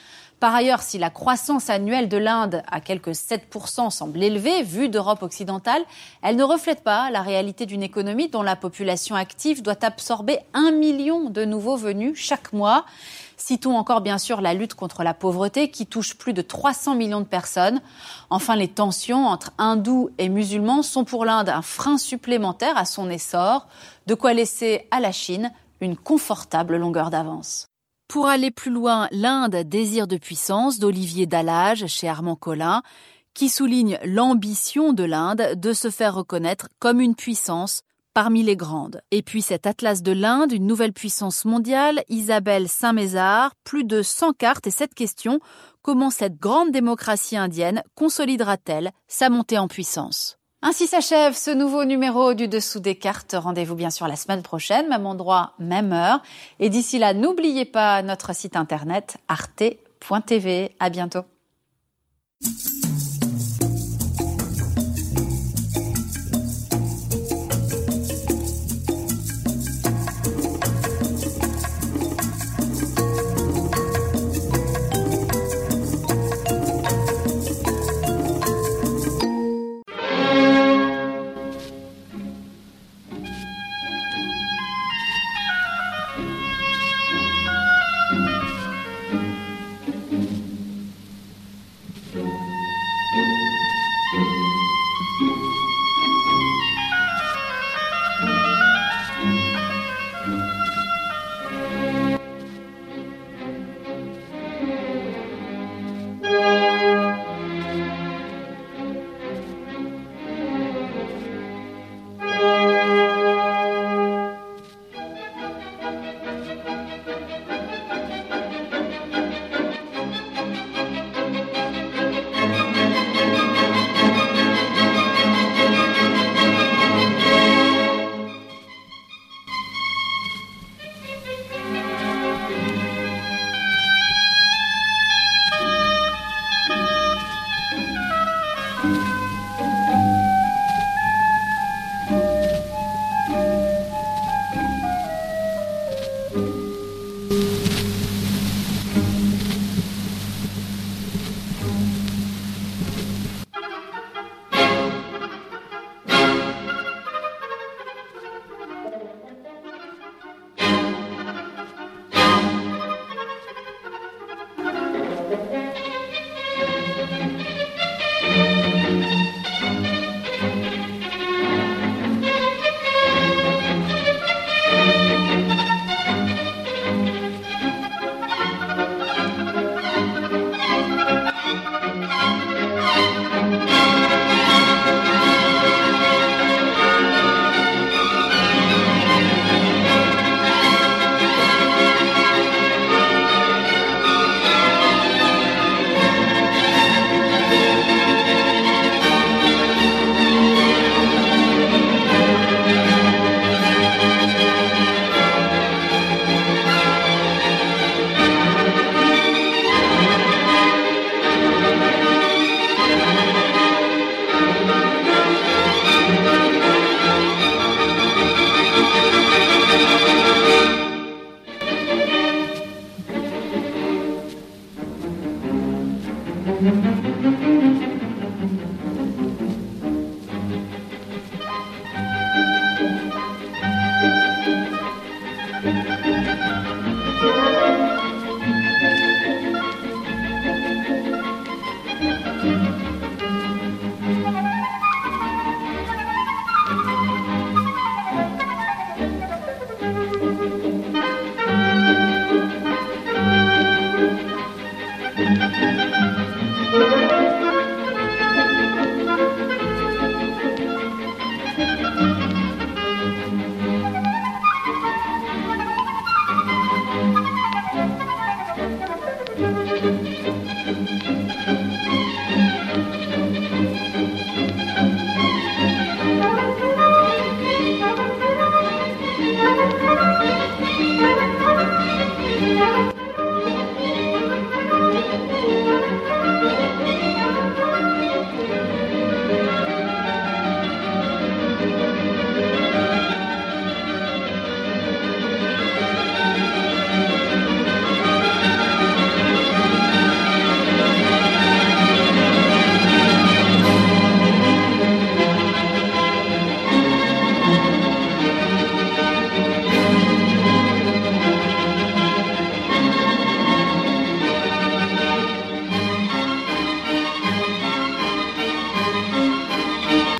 Par ailleurs, si la croissance annuelle de l'Inde à quelques 7% semble élevée, vue d'Europe occidentale, elle ne reflète pas la réalité d'une économie dont la population active doit absorber 1 million de nouveaux venus chaque mois. Citons encore bien sûr la lutte contre la pauvreté qui touche plus de 300 millions de personnes. Enfin, les tensions entre hindous et musulmans sont pour l'Inde un frein supplémentaire à son essor, de quoi laisser à la Chine une confortable longueur d'avance. Pour aller plus loin, l'Inde, désir de puissance d'Olivier Dallage chez Armand Collin, qui souligne l'ambition de l'Inde de se faire reconnaître comme une puissance parmi les grandes. Et puis cet atlas de l'Inde, une nouvelle puissance mondiale, Isabelle Saint-Mézard, plus de 100 cartes et cette question, comment cette grande démocratie indienne consolidera-t-elle sa montée en puissance ? Ainsi s'achève ce nouveau numéro du Dessous des cartes. Rendez-vous bien sûr la semaine prochaine, même endroit, même heure. Et d'ici là, n'oubliez pas notre site internet arte.tv. À bientôt.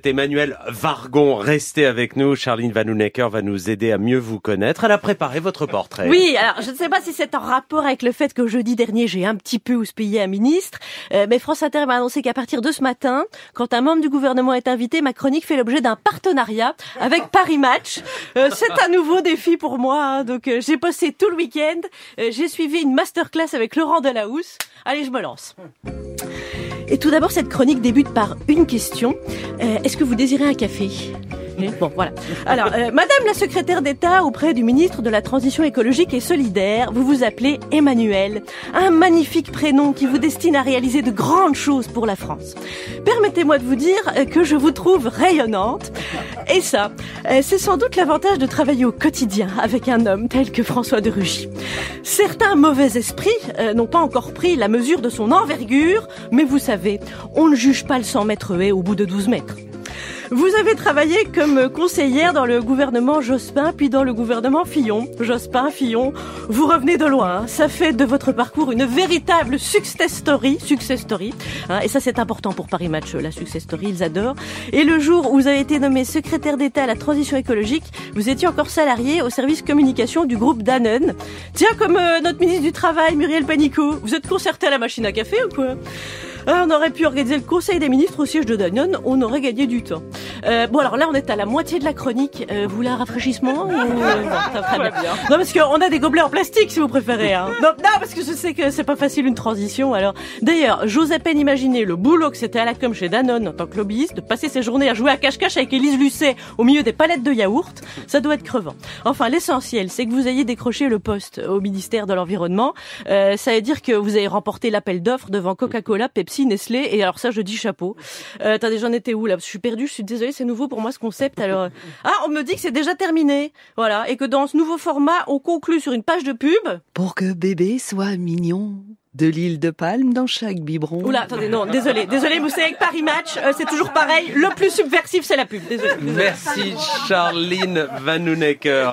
êtes Emmanuelle Wargon. Restez avec nous. Charline Vanhoenacker va nous aider à mieux vous connaître. Elle a préparé votre portrait. Oui, alors je ne sais pas si c'est en rapport avec le fait que jeudi dernier, j'ai un petit peu houspillé un ministre, mais France Inter m'a annoncé qu'à partir de ce matin, quand un membre du gouvernement est invité, ma chronique fait l'objet d'un partenariat avec Paris Match. C'est un nouveau défi pour moi, hein, donc j'ai bossé tout le week-end, j'ai suivi une masterclass avec Laurent Delahousse. Allez, je me lance. Et tout d'abord, cette chronique débute par une question. Est-ce que vous désirez un café ? Bon, voilà. Alors, Madame la secrétaire d'État auprès du ministre de la Transition écologique et solidaire, vous vous appelez Emmanuelle. Un magnifique prénom qui vous destine à réaliser de grandes choses pour la France. Permettez-moi de vous dire que je vous trouve rayonnante. Et ça, c'est sans doute l'avantage de travailler au quotidien avec un homme tel que François de Rugy. Certains mauvais esprits n'ont pas encore pris la mesure de son envergure, mais vous savez, on ne juge pas le 100 mètres haie au bout de 12 mètres. Vous avez travaillé comme conseillère dans le gouvernement Jospin, puis dans le gouvernement Fillon. Jospin, Fillon, vous revenez de loin. Hein. Ça fait de votre parcours une véritable success story. Hein, et ça, c'est important pour Paris Match, la success story, ils adorent. Et le jour où vous avez été nommé secrétaire d'État à la transition écologique, vous étiez encore salarié au service communication du groupe Danone. Tiens, comme notre ministre du Travail, Muriel Pénicaud, vous êtes concerté à la machine à café ou quoi ? On aurait pu organiser le conseil des ministres au siège de Danone, on aurait gagné du temps. Bon, alors là, on est à la moitié de la chronique. Vous voulez un rafraîchissement ou... ça très bien. Non, parce qu'on a des gobelets en plastique, si vous préférez. Hein. Non, parce que je sais que c'est pas facile une transition. Alors, d'ailleurs, j'ose à peine imaginer le boulot que c'était à la com chez Danone en tant que lobbyiste, de passer ses journées à jouer à cache-cache avec Élise Lucet au milieu des palettes de yaourt. Ça doit être crevant. Enfin, l'essentiel, c'est que vous ayez décroché le poste au ministère de l'Environnement. Ça veut dire que vous avez remporté l'appel d'offres devant Coca-Cola, Pepsi, Nestlé, et alors ça, je dis chapeau. Attendez, j'en étais où là ? Je suis perdue, je suis désolée, c'est nouveau pour moi ce concept. Alors, on me dit que c'est déjà terminé, voilà, et que dans ce nouveau format, on conclut sur une page de pub. Pour que bébé soit mignon, de l'huile de palme dans chaque biberon. Oula, attendez, non, désolé, vous savez, avec Paris Match, c'est toujours pareil, le plus subversif, c'est la pub. Désolé. Merci Charline Vanhoenacker.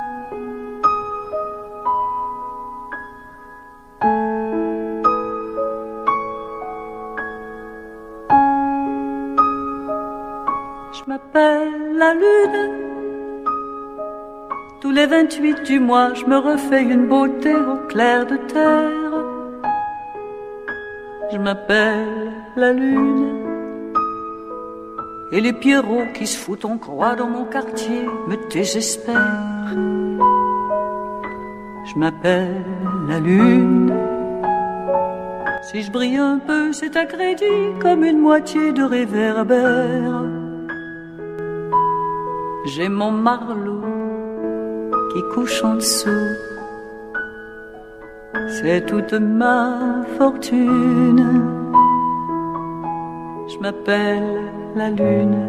Je m'appelle la lune. Tous les 28 du mois, je me refais une beauté au clair de terre. Je m'appelle la lune. Et les pierrots qui se foutent en croix dans mon quartier me désespèrent. Je m'appelle la lune. Si je brille un peu, c'est à crédit comme une moitié de réverbère. J'ai mon Marlot qui couche en dessous. C'est toute ma fortune. Je m'appelle la lune.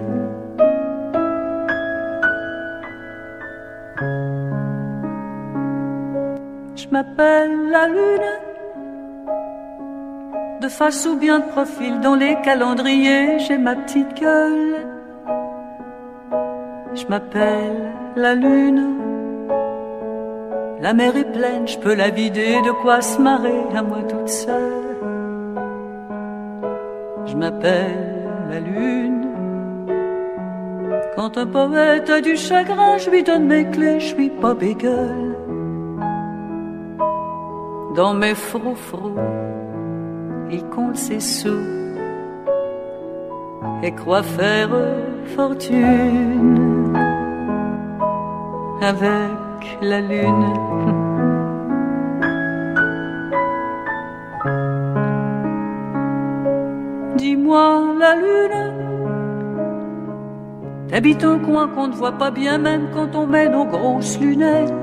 Je m'appelle la lune. De face ou bien de profil dans les calendriers, j'ai ma petite gueule. Je m'appelle la lune. La mer est pleine, je peux la vider, de quoi se marrer à moi toute seule. Je m'appelle la lune. Quand un poète a du chagrin, je lui donne mes clés, je suis pas bégueule. Dans mes froufrous, il compte ses sous et croit faire fortune avec la lune. Dis-moi la lune, t'habites un coin qu'on ne voit pas bien même quand on met nos grosses lunettes.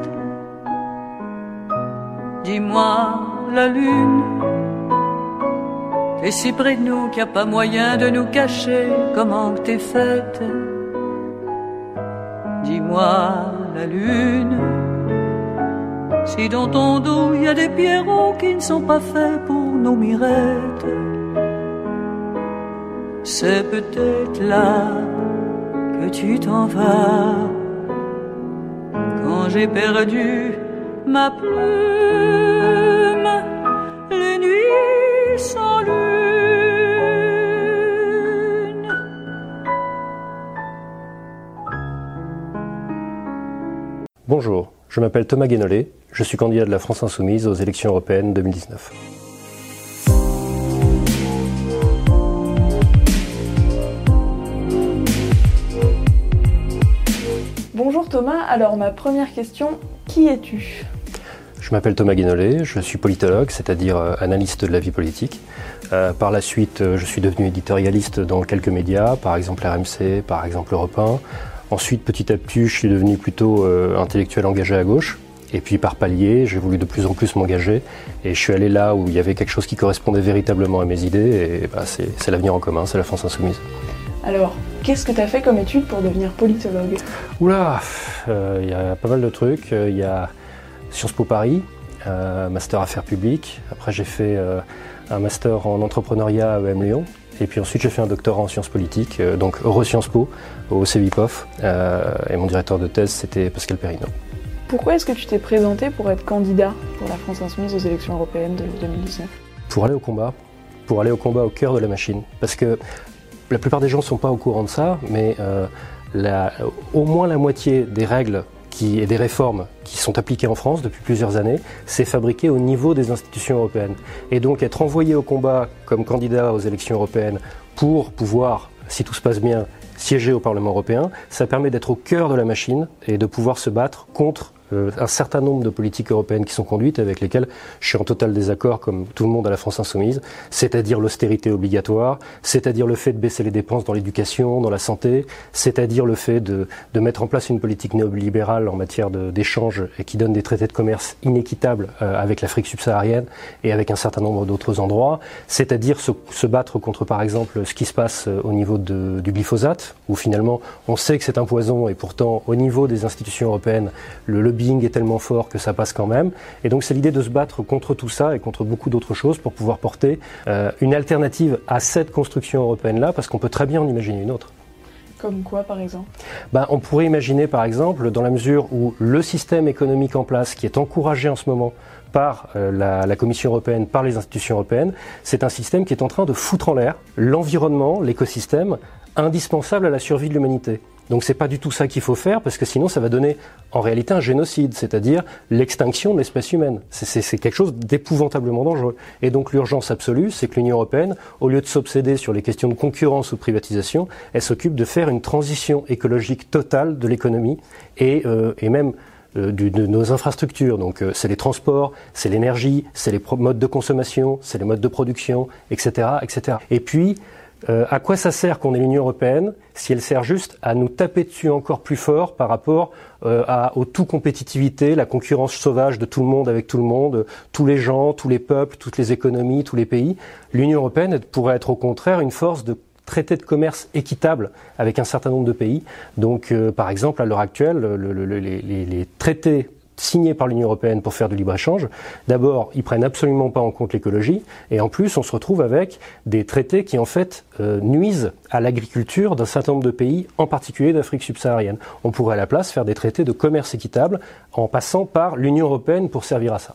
Dis-moi la lune, t'es si près de nous qu'il n'y a pas moyen de nous cacher comment que t'es faite. Dis-moi la lune, si dans ton dos il y a des pierrots qui ne sont pas faits pour nos mirettes, c'est peut-être là que tu t'en vas. Quand j'ai perdu ma plume, les nuits sans lune. Bonjour, je m'appelle Thomas Guénolé, je suis candidat de la France Insoumise aux élections européennes 2019. Bonjour Thomas, alors ma première question, qui es-tu ? Je m'appelle Thomas Guénolé, je suis politologue, c'est-à-dire analyste de la vie politique. Par la suite, je suis devenu éditorialiste dans quelques médias, par exemple RMC, par exemple Europe 1. Ensuite, petit à petit, je suis devenu plutôt intellectuel engagé à gauche. Et puis par palier, j'ai voulu de plus en plus m'engager. Et je suis allé là où il y avait quelque chose qui correspondait véritablement à mes idées. Et c'est l'avenir en commun, c'est la France Insoumise. Alors, qu'est-ce que tu as fait comme étude pour devenir politologue ? Oula, y a pas mal de trucs. Il y a Sciences Po Paris, master affaires publiques. Après, j'ai fait un master en entrepreneuriat à EM Lyon. Et puis ensuite, j'ai fait un doctorat en sciences politiques, donc Eurosciences Po, au CEVIPOF. Et mon directeur de thèse, c'était Pascal Perrineau. Pourquoi est-ce que tu t'es présenté pour être candidat pour la France Insoumise aux élections européennes de 2019 ? Pour aller au combat au cœur de la machine. Parce que la plupart des gens ne sont pas au courant de ça, mais au moins la moitié des règles et des réformes qui sont appliquées en France depuis plusieurs années, c'est fabriqué au niveau des institutions européennes. Et donc être envoyé au combat comme candidat aux élections européennes pour pouvoir, si tout se passe bien, siéger au Parlement européen, ça permet d'être au cœur de la machine et de pouvoir se battre contre un certain nombre de politiques européennes qui sont conduites avec lesquelles je suis en total désaccord comme tout le monde à la France Insoumise, c'est-à-dire l'austérité obligatoire, c'est-à-dire le fait de baisser les dépenses dans l'éducation, dans la santé, c'est-à-dire le fait de mettre en place une politique néolibérale en matière d'échange et qui donne des traités de commerce inéquitables avec l'Afrique subsaharienne et avec un certain nombre d'autres endroits, c'est-à-dire se battre contre par exemple ce qui se passe au niveau du glyphosate, où finalement on sait que c'est un poison et pourtant au niveau des institutions européennes, le lobbying est tellement fort que ça passe quand même. Et donc c'est l'idée de se battre contre tout ça et contre beaucoup d'autres choses pour pouvoir porter une alternative à cette construction européenne-là, parce qu'on peut très bien en imaginer une autre. Comme quoi, par exemple ? On pourrait imaginer, par exemple, dans la mesure où le système économique en place, qui est encouragé en ce moment par la Commission européenne, par les institutions européennes, c'est un système qui est en train de foutre en l'air l'environnement, l'écosystème, indispensable à la survie de l'humanité. Donc c'est pas du tout ça qu'il faut faire, parce que sinon ça va donner en réalité un génocide, c'est-à-dire l'extinction de l'espèce humaine. C'est quelque chose d'épouvantablement dangereux. Et donc l'urgence absolue, c'est que l'Union européenne, au lieu de s'obséder sur les questions de concurrence ou de privatisation, elle s'occupe de faire une transition écologique totale de l'économie et même de nos infrastructures. Donc c'est les transports, c'est l'énergie, c'est les modes de consommation, c'est les modes de production, etc., etc. Et puis à quoi ça sert qu'on ait l'Union européenne si elle sert juste à nous taper dessus encore plus fort par rapport aux tout-compétitivité, la concurrence sauvage de tout le monde avec tout le monde, tous les gens, tous les peuples, toutes les économies, tous les pays. L'Union européenne pourrait être au contraire une force de traité de commerce équitable avec un certain nombre de pays. Donc par exemple à l'heure actuelle, les traités signés par l'Union européenne pour faire du libre-échange, d'abord, ils prennent absolument pas en compte l'écologie, et en plus, on se retrouve avec des traités qui, en fait, nuisent à l'agriculture d'un certain nombre de pays, en particulier d'Afrique subsaharienne. On pourrait à la place faire des traités de commerce équitable en passant par l'Union européenne pour servir à ça.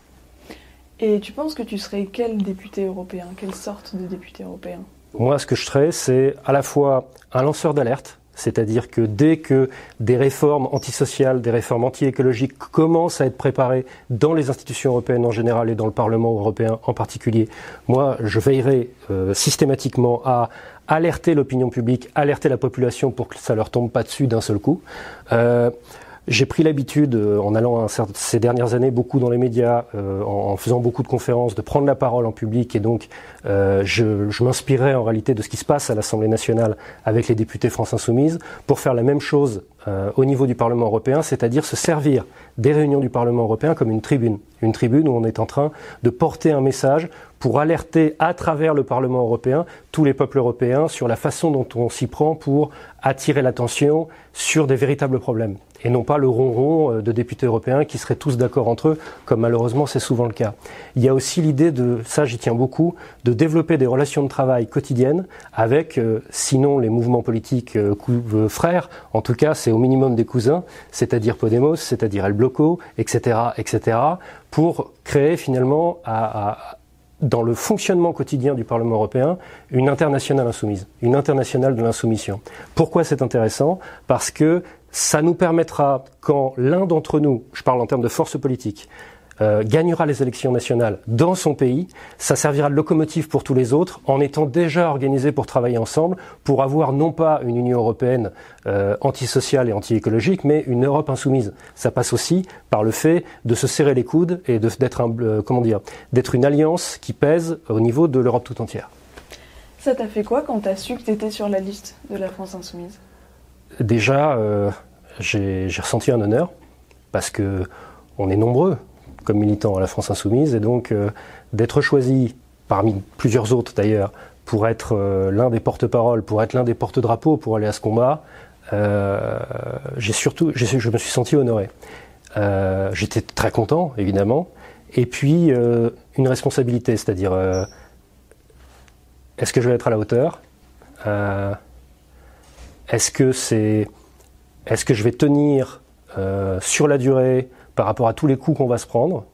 Et tu penses que tu serais quel député européen ? Quelle sorte de député européen ? Moi, ce que je serais, c'est à la fois un lanceur d'alerte, c'est-à-dire que dès que des réformes antisociales, des réformes anti-écologiques commencent à être préparées dans les institutions européennes en général et dans le Parlement européen en particulier, moi je veillerai systématiquement à alerter l'opinion publique, alerter la population pour que ça leur tombe pas dessus d'un seul coup. J'ai pris l'habitude, en allant ces dernières années beaucoup dans les médias, en faisant beaucoup de conférences, de prendre la parole en public, et donc je m'inspirais en réalité de ce qui se passe à l'Assemblée nationale avec les députés France Insoumise pour faire la même chose au niveau du Parlement européen, c'est-à-dire se servir des réunions du Parlement européen comme une tribune où on est en train de porter un message pour alerter à travers le Parlement européen tous les peuples européens sur la façon dont on s'y prend pour attirer l'attention sur des véritables problèmes. Et non pas le ronron de députés européens qui seraient tous d'accord entre eux, comme malheureusement c'est souvent le cas. Il y a aussi l'idée de, ça j'y tiens beaucoup, de développer des relations de travail quotidiennes avec, sinon les mouvements politiques frères, en tout cas c'est au minimum des cousins, c'est-à-dire Podemos, c'est-à-dire El Bloco, etc., etc., pour créer finalement dans le fonctionnement quotidien du Parlement européen, une internationale insoumise, une internationale de l'insoumission. Pourquoi c'est intéressant ? Parce que ça nous permettra, quand l'un d'entre nous, je parle en termes de force politique, gagnera les élections nationales dans son pays, ça servira de locomotive pour tous les autres, en étant déjà organisés pour travailler ensemble, pour avoir non pas une Union européenne antisociale et anti-écologique, mais une Europe insoumise. Ça passe aussi par le fait de se serrer les coudes et d'être une alliance qui pèse au niveau de l'Europe tout entière. Ça t'a fait quoi quand t'as su que t'étais sur la liste de la France insoumise ? Déjà, j'ai ressenti un honneur, parce que on est nombreux comme militants à la France insoumise, et donc d'être choisi parmi plusieurs autres d'ailleurs pour être l'un des porte-paroles, pour être l'un des porte-drapeaux pour aller à ce combat, je me suis senti honoré. J'étais très content, évidemment, et puis une responsabilité, c'est-à-dire est-ce que je vais être à la hauteur ? Est-ce que je vais tenir sur la durée par rapport à tous les coups qu'on va se prendre?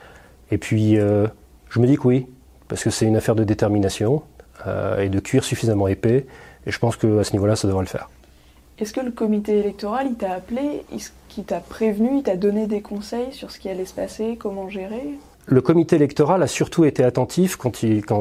Et puis, je me dis que oui, parce que c'est une affaire de détermination et de cuir suffisamment épais, et je pense qu'à ce niveau-là, ça devrait le faire. Est-ce que le comité électoral, il t'a appelé, il t'a prévenu, il t'a donné des conseils sur ce qui allait se passer, comment gérer ? Le comité électoral a surtout été attentif, quand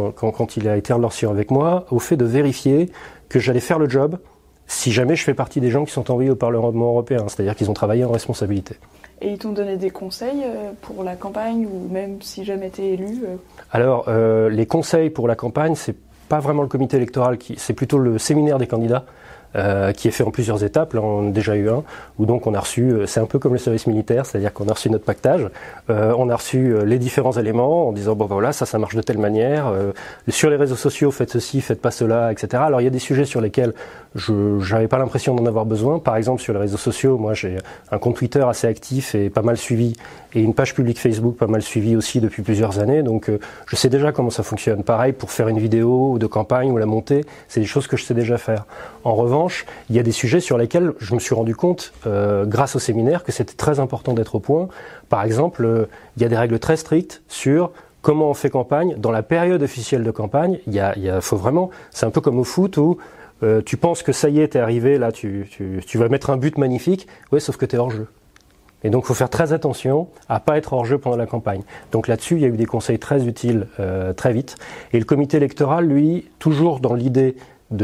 il a été en relation avec moi, au fait de vérifier que j'allais faire le job si jamais je fais partie des gens qui sont envoyés au Parlement européen, c'est-à-dire qu'ils ont travaillé en responsabilité. Et ils t'ont donné des conseils pour la campagne, ou même si jamais t'es élu Alors, les conseils pour la campagne, c'est pas vraiment le comité électoral, c'est plutôt le séminaire des candidats, qui est fait en plusieurs étapes. Là, on a déjà eu un, où donc on a reçu, c'est un peu comme le service militaire, c'est-à-dire qu'on a reçu notre pactage, on a reçu les différents éléments en disant, bon voilà, ça marche de telle manière, sur les réseaux sociaux, faites ceci, faites pas cela, etc. Alors il y a des sujets sur lesquels j'avais pas l'impression d'en avoir besoin. Par exemple, sur les réseaux sociaux, moi j'ai un compte Twitter assez actif et pas mal suivi, et une page publique Facebook pas mal suivie aussi depuis plusieurs années, donc je sais déjà comment ça fonctionne. Pareil, pour faire une vidéo de campagne ou la monter, c'est des choses que je sais déjà faire. En revanche, il y a des sujets sur lesquels je me suis rendu compte, grâce au séminaire, que c'était très important d'être au point. Par exemple, il y a des règles très strictes sur comment on fait campagne. Dans la période officielle de campagne, faut vraiment, c'est un peu comme au foot où tu penses que ça y est, t'es arrivé, là, tu vas mettre un but magnifique, ouais, sauf que t'es hors jeu. Et donc, il faut faire très attention à pas être hors jeu pendant la campagne. Donc là-dessus, il y a eu des conseils très utiles très vite. Et le comité électoral, lui, toujours dans l'idée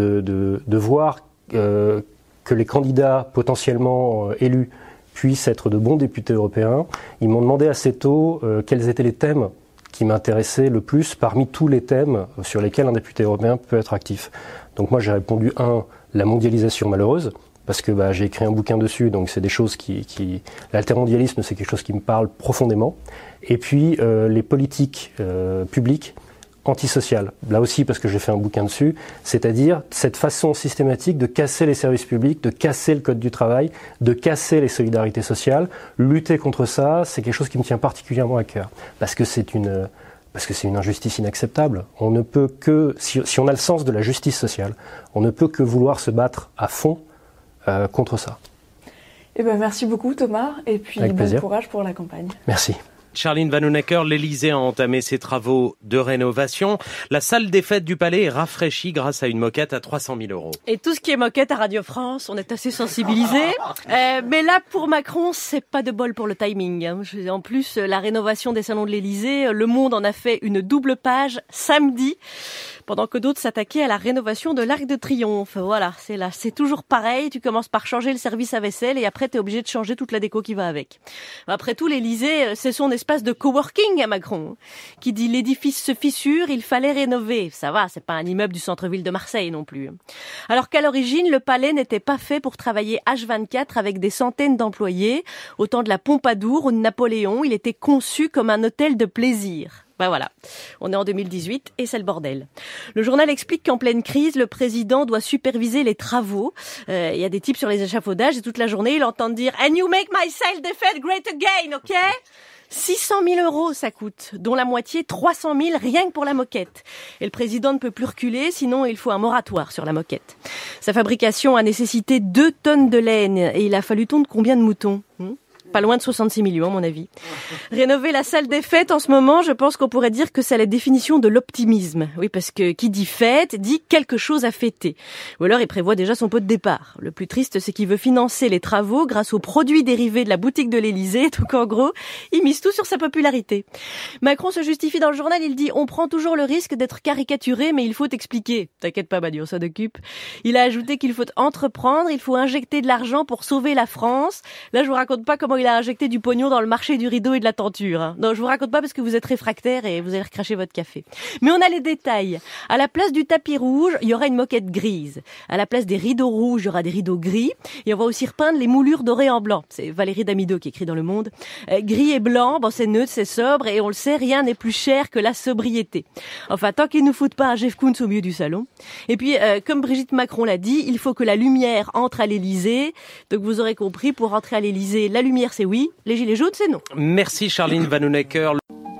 de voir que les candidats potentiellement élus puissent être de bons députés européens, ils m'ont demandé assez tôt quels étaient les thèmes qui m'intéressaient le plus parmi tous les thèmes sur lesquels un député européen peut être actif. Donc moi, j'ai répondu la mondialisation malheureuse, parce que j'ai écrit un bouquin dessus, donc c'est des choses l'altermondialisme, c'est quelque chose qui me parle profondément. Et puis les politiques publiques antisociales, là aussi parce que j'ai fait un bouquin dessus, c'est-à-dire cette façon systématique de casser les services publics, de casser le code du travail, de casser les solidarités sociales. Lutter contre ça, c'est quelque chose qui me tient particulièrement à cœur, parce que c'est une injustice inacceptable. On ne peut que, si on a le sens de la justice sociale, on ne peut que vouloir se battre à fond contre ça. Eh ben, merci beaucoup Thomas, et puis bon courage pour la campagne. Merci. Charline Vanhoenacker, l'Élysée a entamé ses travaux de rénovation. La salle des fêtes du Palais est rafraîchie grâce à une moquette à 300 000 €. Et tout ce qui est moquette à Radio France, on est assez sensibilisés. Mais là, pour Macron, c'est pas de bol pour le timing. Hein. En plus, la rénovation des salons de l'Élysée, Le Monde en a fait une double page samedi, pendant que d'autres s'attaquaient à la rénovation de l'Arc de Triomphe. Voilà, c'est toujours pareil. Tu commences par changer le service à vaisselle et après, t'es obligé de changer toute la déco qui va avec. Après tout, l'Élysée, c'est son espace de coworking à Macron, qui dit l'édifice se fissure, il fallait rénover. Ça va, c'est pas un immeuble du centre-ville de Marseille non plus. Alors qu'à l'origine, le palais n'était pas fait pour travailler H24 avec des centaines d'employés. Au temps de la Pompadour ou de Napoléon, il était conçu comme un hôtel de plaisir. Voilà, on est en 2018 et c'est le bordel. Le journal explique qu'en pleine crise, le président doit superviser les travaux. Il y a des types sur les échafaudages et toute la journée, ils entendent dire « And you make my sail defend great again, ok ?» 600 000 € ça coûte, dont la moitié 300 000 rien que pour la moquette. Et le président ne peut plus reculer, sinon il faut un moratoire sur la moquette. Sa fabrication a nécessité 2 tonnes de laine et il a fallu tondre combien de moutons ? pas loin de 66 millions à mon avis. Rénover la salle des fêtes en ce moment, je pense qu'on pourrait dire que c'est la définition de l'optimisme. Oui, parce que qui dit fête, dit quelque chose à fêter. Ou alors il prévoit déjà son pot de départ. Le plus triste, c'est qu'il veut financer les travaux grâce aux produits dérivés de la boutique de l'Élysée. Donc en gros, il mise tout sur sa popularité. Macron se justifie dans le journal, il dit « On prend toujours le risque d'être caricaturé, mais il faut expliquer. » T'inquiète pas, Badi, on s'en occupe. Il a ajouté qu'il faut entreprendre, il faut injecter de l'argent pour sauver la France. Là, je vous raconte pas comment il a injecté du pognon dans le marché du rideau et de la tenture. Hein. Non, je vous raconte pas parce que vous êtes réfractaires et vous allez recracher votre café. Mais on a les détails. À la place du tapis rouge, il y aura une moquette grise. À la place des rideaux rouges, il y aura des rideaux gris. Et on va aussi repeindre les moulures dorées en blanc. C'est Valérie Damido qui écrit dans Le Monde. Gris et blanc, bon, c'est neutre, c'est sobre et on le sait, rien n'est plus cher que la sobriété. Enfin, tant qu'ils nous foutent pas un Jeff Koons au milieu du salon. Et puis, comme Brigitte Macron l'a dit, il faut que la lumière entre à l'Élysée. Donc vous aurez compris, pour rentrer à l'Élysée, la lumière c'est oui, les gilets jaunes c'est non. Merci Charline Vanhoenacker.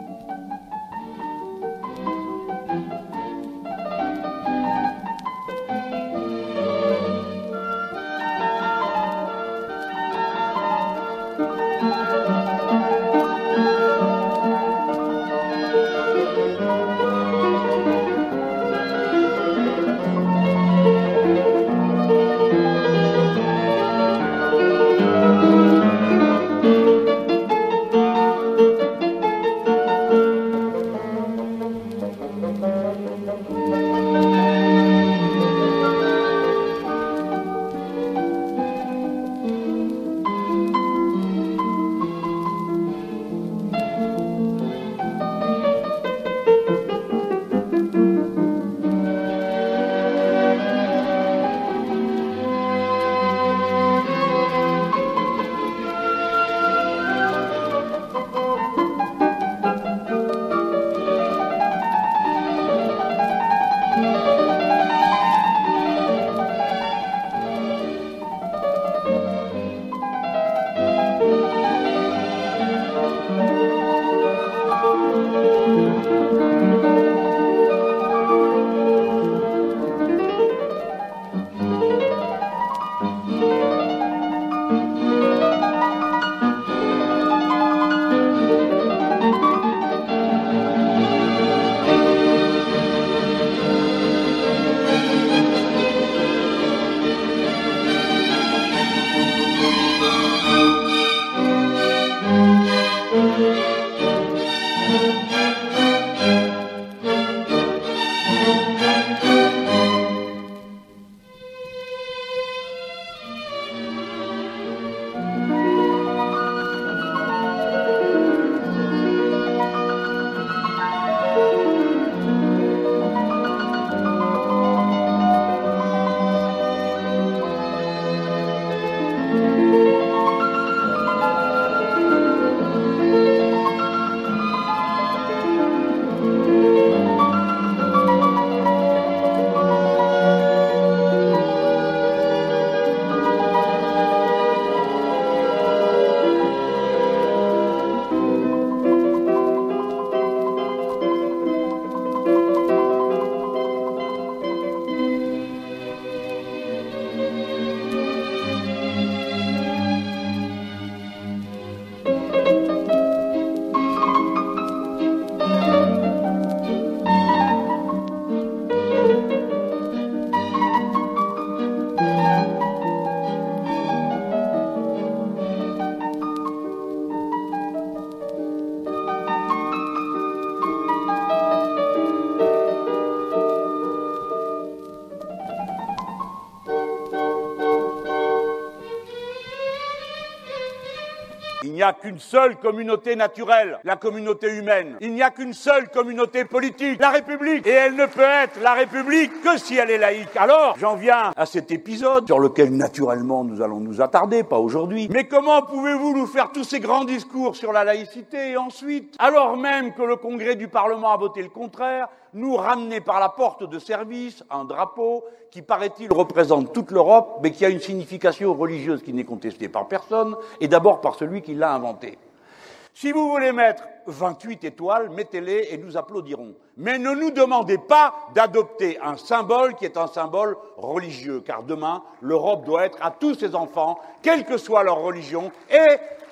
Il n'y a qu'une seule communauté naturelle, la communauté humaine. Il n'y a qu'une seule communauté politique, la République. Et elle ne peut être la République que si elle est laïque. Alors, j'en viens à cet épisode sur lequel, naturellement, nous allons nous attarder, pas aujourd'hui. Mais comment pouvez-vous nous faire tous ces grands discours sur la laïcité et ensuite, alors même que le Congrès du Parlement a voté le contraire, nous ramener par la porte de service un drapeau qui, paraît-il, représente toute l'Europe, mais qui a une signification religieuse qui n'est contestée par personne, et d'abord par celui qui l'a inventé. Si vous voulez mettre 28 étoiles, mettez-les et nous applaudirons. Mais ne nous demandez pas d'adopter un symbole qui est un symbole religieux, car demain, l'Europe doit être à tous ses enfants, quelle que soit leur religion, et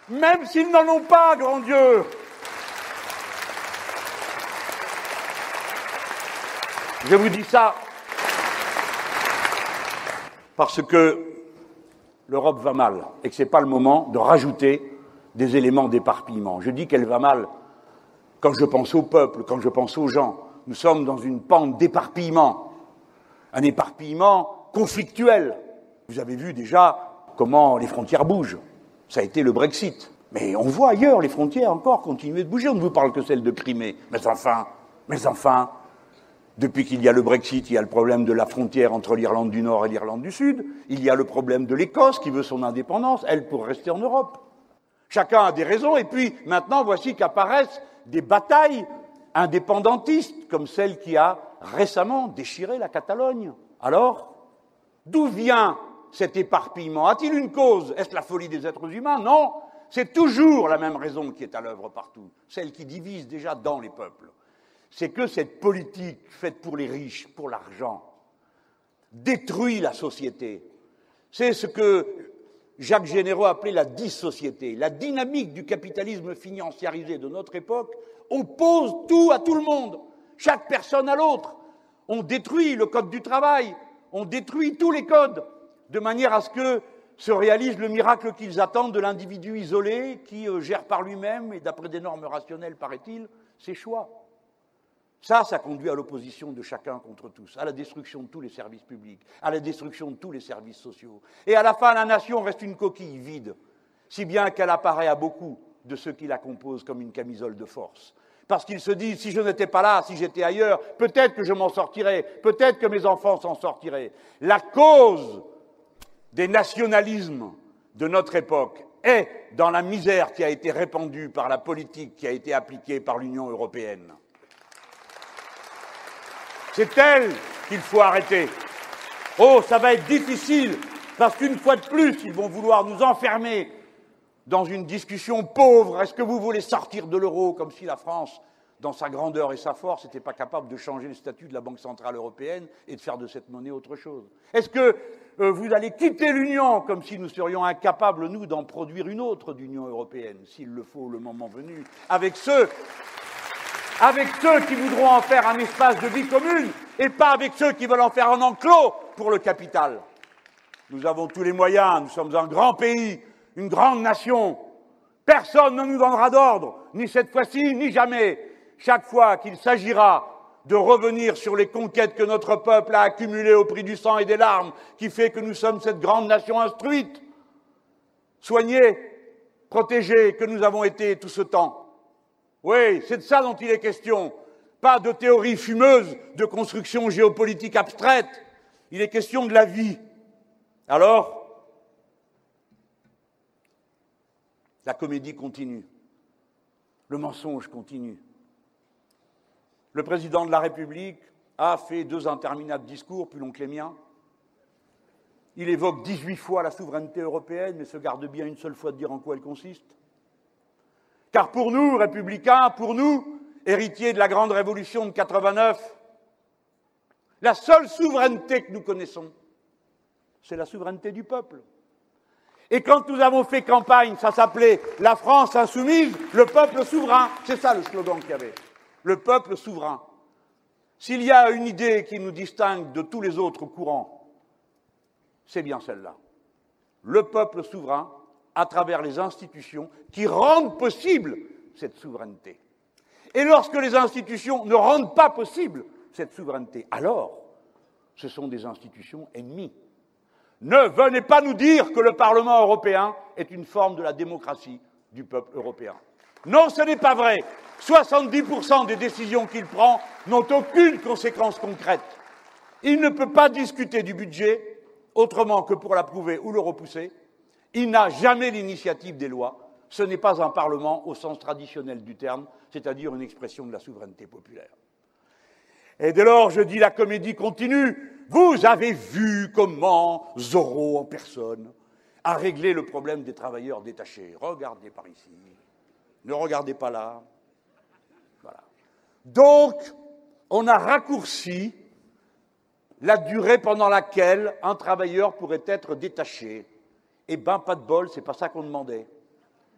même s'ils n'en ont pas, grand Dieu. Je vous dis ça parce que l'Europe va mal et que ce n'est pas le moment de rajouter des éléments d'éparpillement. Je dis qu'elle va mal quand je pense au peuple, quand je pense aux gens. Nous sommes dans une pente d'éparpillement, un éparpillement conflictuel. Vous avez vu déjà comment les frontières bougent. Ça a été le Brexit. Mais on voit ailleurs les frontières encore continuer de bouger. On ne vous parle que celle de Crimée. Mais enfin, depuis qu'il y a le Brexit, il y a le problème de la frontière entre l'Irlande du Nord et l'Irlande du Sud. Il y a le problème de l'Écosse qui veut son indépendance, elle pour rester en Europe. Chacun a des raisons. Et puis maintenant, voici qu'apparaissent des batailles indépendantistes, comme celle qui a récemment déchiré la Catalogne. Alors, d'où vient cet éparpillement? A-t-il une cause? Est-ce la folie des êtres humains? Non, c'est toujours la même raison qui est à l'œuvre partout, celle qui divise déjà dans les peuples. C'est que cette politique faite pour les riches, pour l'argent, détruit la société. C'est ce que Jacques Généraux appelait la dissociété. La dynamique du capitalisme financiarisé de notre époque oppose tout à tout le monde, chaque personne à l'autre. On détruit le code du travail, on détruit tous les codes, de manière à ce que se réalise le miracle qu'ils attendent de l'individu isolé qui gère par lui-même et d'après des normes rationnelles, paraît-il, ses choix. Ça conduit à l'opposition de chacun contre tous, à la destruction de tous les services publics, à la destruction de tous les services sociaux. Et à la fin, la nation reste une coquille vide, si bien qu'elle apparaît à beaucoup de ceux qui la composent comme une camisole de force. Parce qu'ils se disent, si je n'étais pas là, si j'étais ailleurs, peut-être que je m'en sortirais, peut-être que mes enfants s'en sortiraient. La cause des nationalismes de notre époque est dans la misère qui a été répandue par la politique qui a été appliquée par l'Union européenne. C'est elle qu'il faut arrêter. Oh, ça va être difficile, parce qu'une fois de plus, ils vont vouloir nous enfermer dans une discussion pauvre. Est-ce que vous voulez sortir de l'euro, comme si la France, dans sa grandeur et sa force, n'était pas capable de changer le statut de la Banque centrale européenne et de faire de cette monnaie autre chose? Est-ce que vous allez quitter l'Union, comme si nous serions incapables, nous, d'en produire une autre d'Union européenne, s'il le faut, le moment venu, avec ceux qui voudront en faire un espace de vie commune, et pas avec ceux qui veulent en faire un enclos pour le capital? Nous avons tous les moyens, nous sommes un grand pays, une grande nation. Personne ne nous donnera d'ordre, ni cette fois-ci, ni jamais. Chaque fois qu'il s'agira de revenir sur les conquêtes que notre peuple a accumulées au prix du sang et des larmes, qui fait que nous sommes cette grande nation instruite, soignée, protégée, que nous avons été tout ce temps. Oui, c'est de ça dont il est question. Pas de théorie fumeuse, de construction géopolitique abstraite. Il est question de la vie. Alors, la comédie continue. Le mensonge continue. Le président de la République a fait 2 interminables discours, plus longs que les miens. Il évoque 18 fois la souveraineté européenne, mais se garde bien une seule fois de dire en quoi elle consiste. Car pour nous, républicains, pour nous, héritiers de la grande révolution de 89, la seule souveraineté que nous connaissons, c'est la souveraineté du peuple. Et quand nous avons fait campagne, ça s'appelait « La France insoumise, le peuple souverain ». C'est ça le slogan qu'il y avait. Le peuple souverain. S'il y a une idée qui nous distingue de tous les autres courants, c'est bien celle-là. Le peuple souverain, à travers les institutions qui rendent possible cette souveraineté. Et lorsque les institutions ne rendent pas possible cette souveraineté, alors ce sont des institutions ennemies. Ne venez pas nous dire que le Parlement européen est une forme de la démocratie du peuple européen. Non, ce n'est pas vrai. 70% des décisions qu'il prend n'ont aucune conséquence concrète. Il ne peut pas discuter du budget autrement que pour l'approuver ou le repousser. Il n'a jamais l'initiative des lois. Ce n'est pas un Parlement au sens traditionnel du terme, c'est-à-dire une expression de la souveraineté populaire. Et dès lors, je dis, la comédie continue. Vous avez vu comment Zorro en personne a réglé le problème des travailleurs détachés. Regardez par ici. Ne regardez pas là. Voilà. Donc, on a raccourci la durée pendant laquelle un travailleur pourrait être détaché. Eh ben, pas de bol, c'est pas ça qu'on demandait.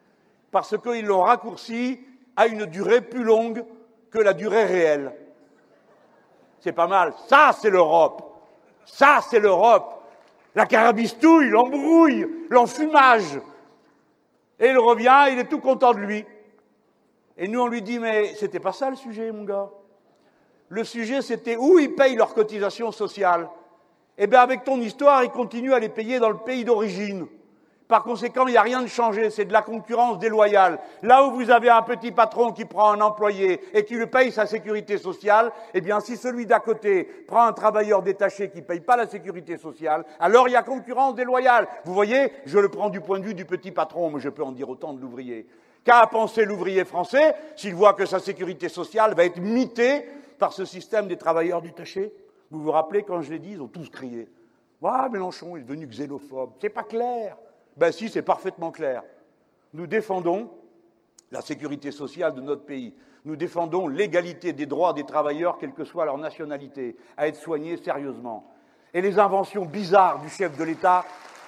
parce qu'ils l'ont raccourci à une durée plus longue que la durée réelle. C'est pas mal. Ça, c'est l'Europe. Ça, c'est l'Europe. La carabistouille, l'embrouille, l'enfumage. Et il revient, il est tout content de lui. Et nous, on lui dit, mais c'était pas ça le sujet, mon gars. Le sujet, c'était où ils payent leurs cotisations sociales. Eh bien, avec ton histoire, ils continuent à les payer dans le pays d'origine. Par conséquent, il n'y a rien de changé, c'est de la concurrence déloyale. Là où vous avez un petit patron qui prend un employé et qui lui paye sa sécurité sociale, eh bien, si celui d'à côté prend un travailleur détaché qui ne paye pas la sécurité sociale, alors il y a concurrence déloyale. Vous voyez, je le prends du point de vue du petit patron, mais je peux en dire autant de l'ouvrier. Qu'a à penser l'ouvrier français s'il voit que sa sécurité sociale va être mitée par ce système des travailleurs détachés? Vous vous rappelez, quand je l'ai dit, ils ont tous crié. « Ah, Mélenchon est devenu xénophobe. C'est pas clair. » Ben si, c'est parfaitement clair. Nous défendons la sécurité sociale de notre pays. Nous défendons l'égalité des droits des travailleurs, quelle que soit leur nationalité, à être soignés sérieusement. Et les inventions bizarres du chef de l'État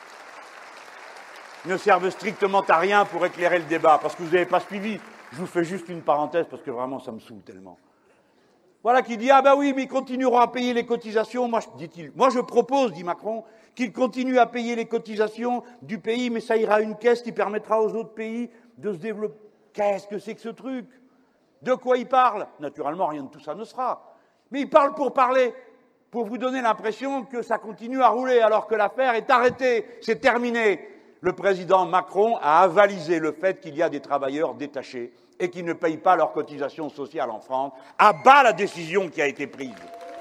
ne servent strictement à rien pour éclairer le débat, parce que vous n'avez pas suivi. Je vous fais juste une parenthèse, parce que vraiment, ça me saoule tellement. Voilà qui dit « Ah ben oui, mais ils continueront à payer les cotisations. » dit-il. Moi, je propose, dit Macron, qu'ils continuent à payer les cotisations du pays, mais ça ira à une caisse qui permettra aux autres pays de se développer. Qu'est-ce que c'est que ce truc? De quoi il parle? Naturellement, rien de tout ça ne sera. Mais il parle pour parler, pour vous donner l'impression que ça continue à rouler, alors que l'affaire est arrêtée, c'est terminé. Le président Macron a avalisé le fait qu'il y a des travailleurs détachés et qui ne payent pas leurs cotisations sociales en France, à bas la décision qui a été prise.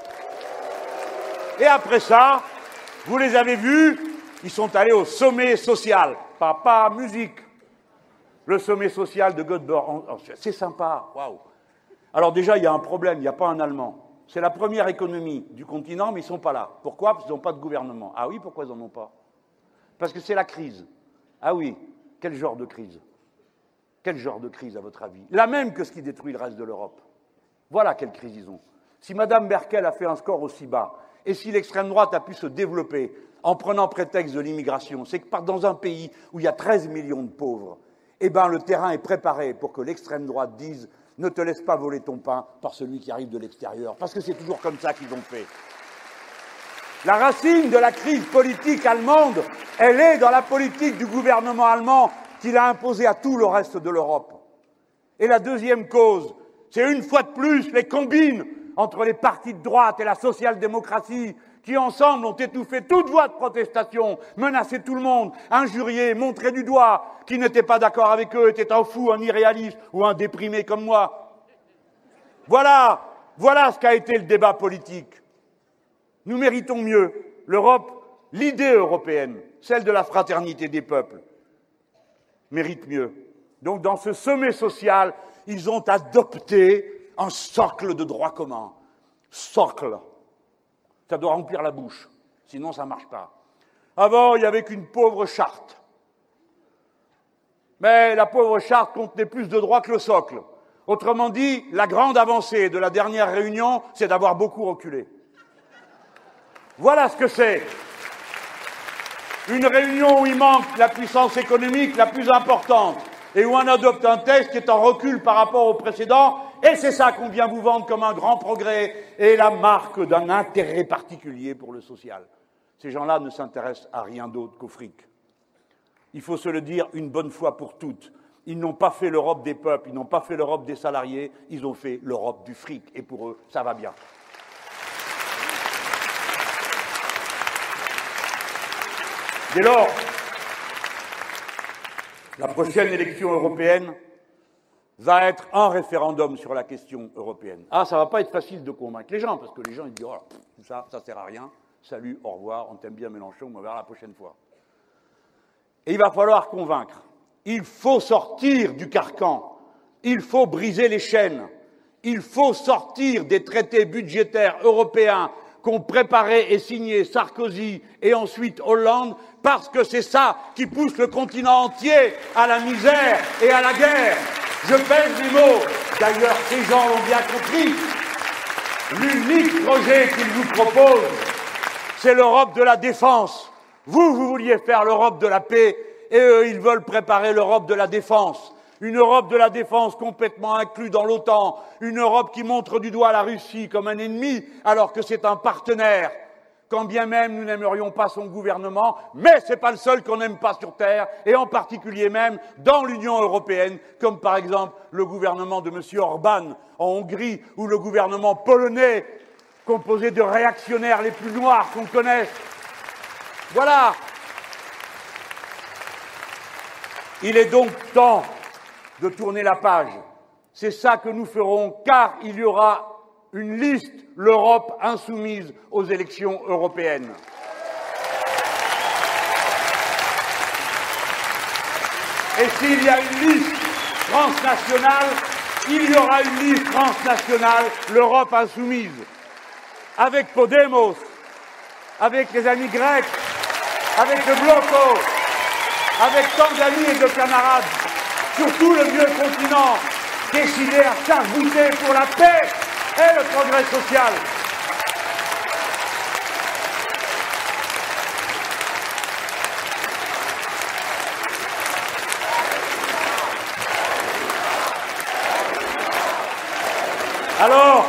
Et après ça, vous les avez vus, ils sont allés au sommet social. Papa, musique. Le sommet social de Göteborg. C'est sympa, waouh. Alors déjà, il y a un problème, il n'y a pas un Allemand. C'est la première économie du continent, mais ils ne sont pas là. Pourquoi? Parce qu'ils n'ont pas de gouvernement. Ah oui, pourquoi ils n'en ont pas? Parce que c'est la crise. Ah oui, quel genre de crise? Quel genre de crise, à votre avis? La même que ce qui détruit le reste de l'Europe. Voilà quelle crise ils ont. Si Mme Merkel a fait un score aussi bas, et si l'extrême droite a pu se développer en prenant prétexte de l'immigration, c'est que dans un pays où il y a 13 millions de pauvres, eh ben le terrain est préparé pour que l'extrême droite dise « Ne te laisse pas voler ton pain par celui qui arrive de l'extérieur », parce que c'est toujours comme ça qu'ils ont fait. La racine de la crise politique allemande, elle est dans la politique du gouvernement allemand qu'il a imposée à tout le reste de l'Europe. Et la deuxième cause, c'est une fois de plus les combines entre les partis de droite et la social-démocratie qui ensemble ont étouffé toute voie de protestation, menacé tout le monde, injurié, montré du doigt, qui n'était pas d'accord avec eux, était un fou, un irréaliste ou un déprimé comme moi. Voilà ce qu'a été le débat politique. Nous méritons mieux. L'Europe, l'idée européenne, celle de la fraternité des peuples, mérite mieux. Donc dans ce sommet social, ils ont adopté un socle de droit commun. Socle. Ça doit remplir la bouche, sinon ça ne marche pas. Avant, il n'y avait qu'une pauvre charte. Mais la pauvre charte contenait plus de droits que le socle. Autrement dit, la grande avancée de la dernière réunion, c'est d'avoir beaucoup reculé. Voilà ce que c'est. Une réunion où il manque la puissance économique la plus importante et où on adopte un texte qui est en recul par rapport au précédent, et c'est ça qu'on vient vous vendre comme un grand progrès et la marque d'un intérêt particulier pour le social. Ces gens-là ne s'intéressent à rien d'autre qu'au fric. Il faut se le dire une bonne fois pour toutes. Ils n'ont pas fait l'Europe des peuples, ils n'ont pas fait l'Europe des salariés, ils ont fait l'Europe du fric, et pour eux, ça va bien. Dès lors, la prochaine élection européenne va être un référendum sur la question européenne. Ah, ça va pas être facile de convaincre les gens, parce que les gens ils disent « Oh, tout ça, ça sert à rien. Salut, au revoir, on t'aime bien Mélenchon, on va voir la prochaine fois. » Et il va falloir convaincre. Il faut sortir du carcan. Il faut briser les chaînes. Il faut sortir des traités budgétaires européens qu'ont préparé et signé Sarkozy et ensuite Hollande, parce que c'est ça qui pousse le continent entier à la misère et à la guerre. Je pèse mes mots. D'ailleurs, ces gens l'ont bien compris. L'unique projet qu'ils vous proposent, c'est l'Europe de la défense. Vous vouliez faire l'Europe de la paix, et eux, ils veulent préparer l'Europe de la défense. une Europe de la défense complètement inclue dans l'OTAN, une Europe qui montre du doigt la Russie comme un ennemi alors que c'est un partenaire, quand bien même nous n'aimerions pas son gouvernement, mais c'est pas le seul qu'on n'aime pas sur Terre, et en particulier même dans l'Union européenne, comme par exemple le gouvernement de M. Orbán en Hongrie, ou le gouvernement polonais, composé de réactionnaires les plus noirs qu'on connaisse. Voilà. Il est donc temps de tourner la page. C'est ça que nous ferons, car il y aura une liste, l'Europe insoumise aux élections européennes. Et s'il y a une liste transnationale, il y aura une liste transnationale, l'Europe insoumise, avec Podemos, avec les amis grecs, avec le Bloco, avec tant d'amis et de camarades, sur tout le vieux continent, décidés à s'arc-bouter pour la paix et le progrès social. Alors,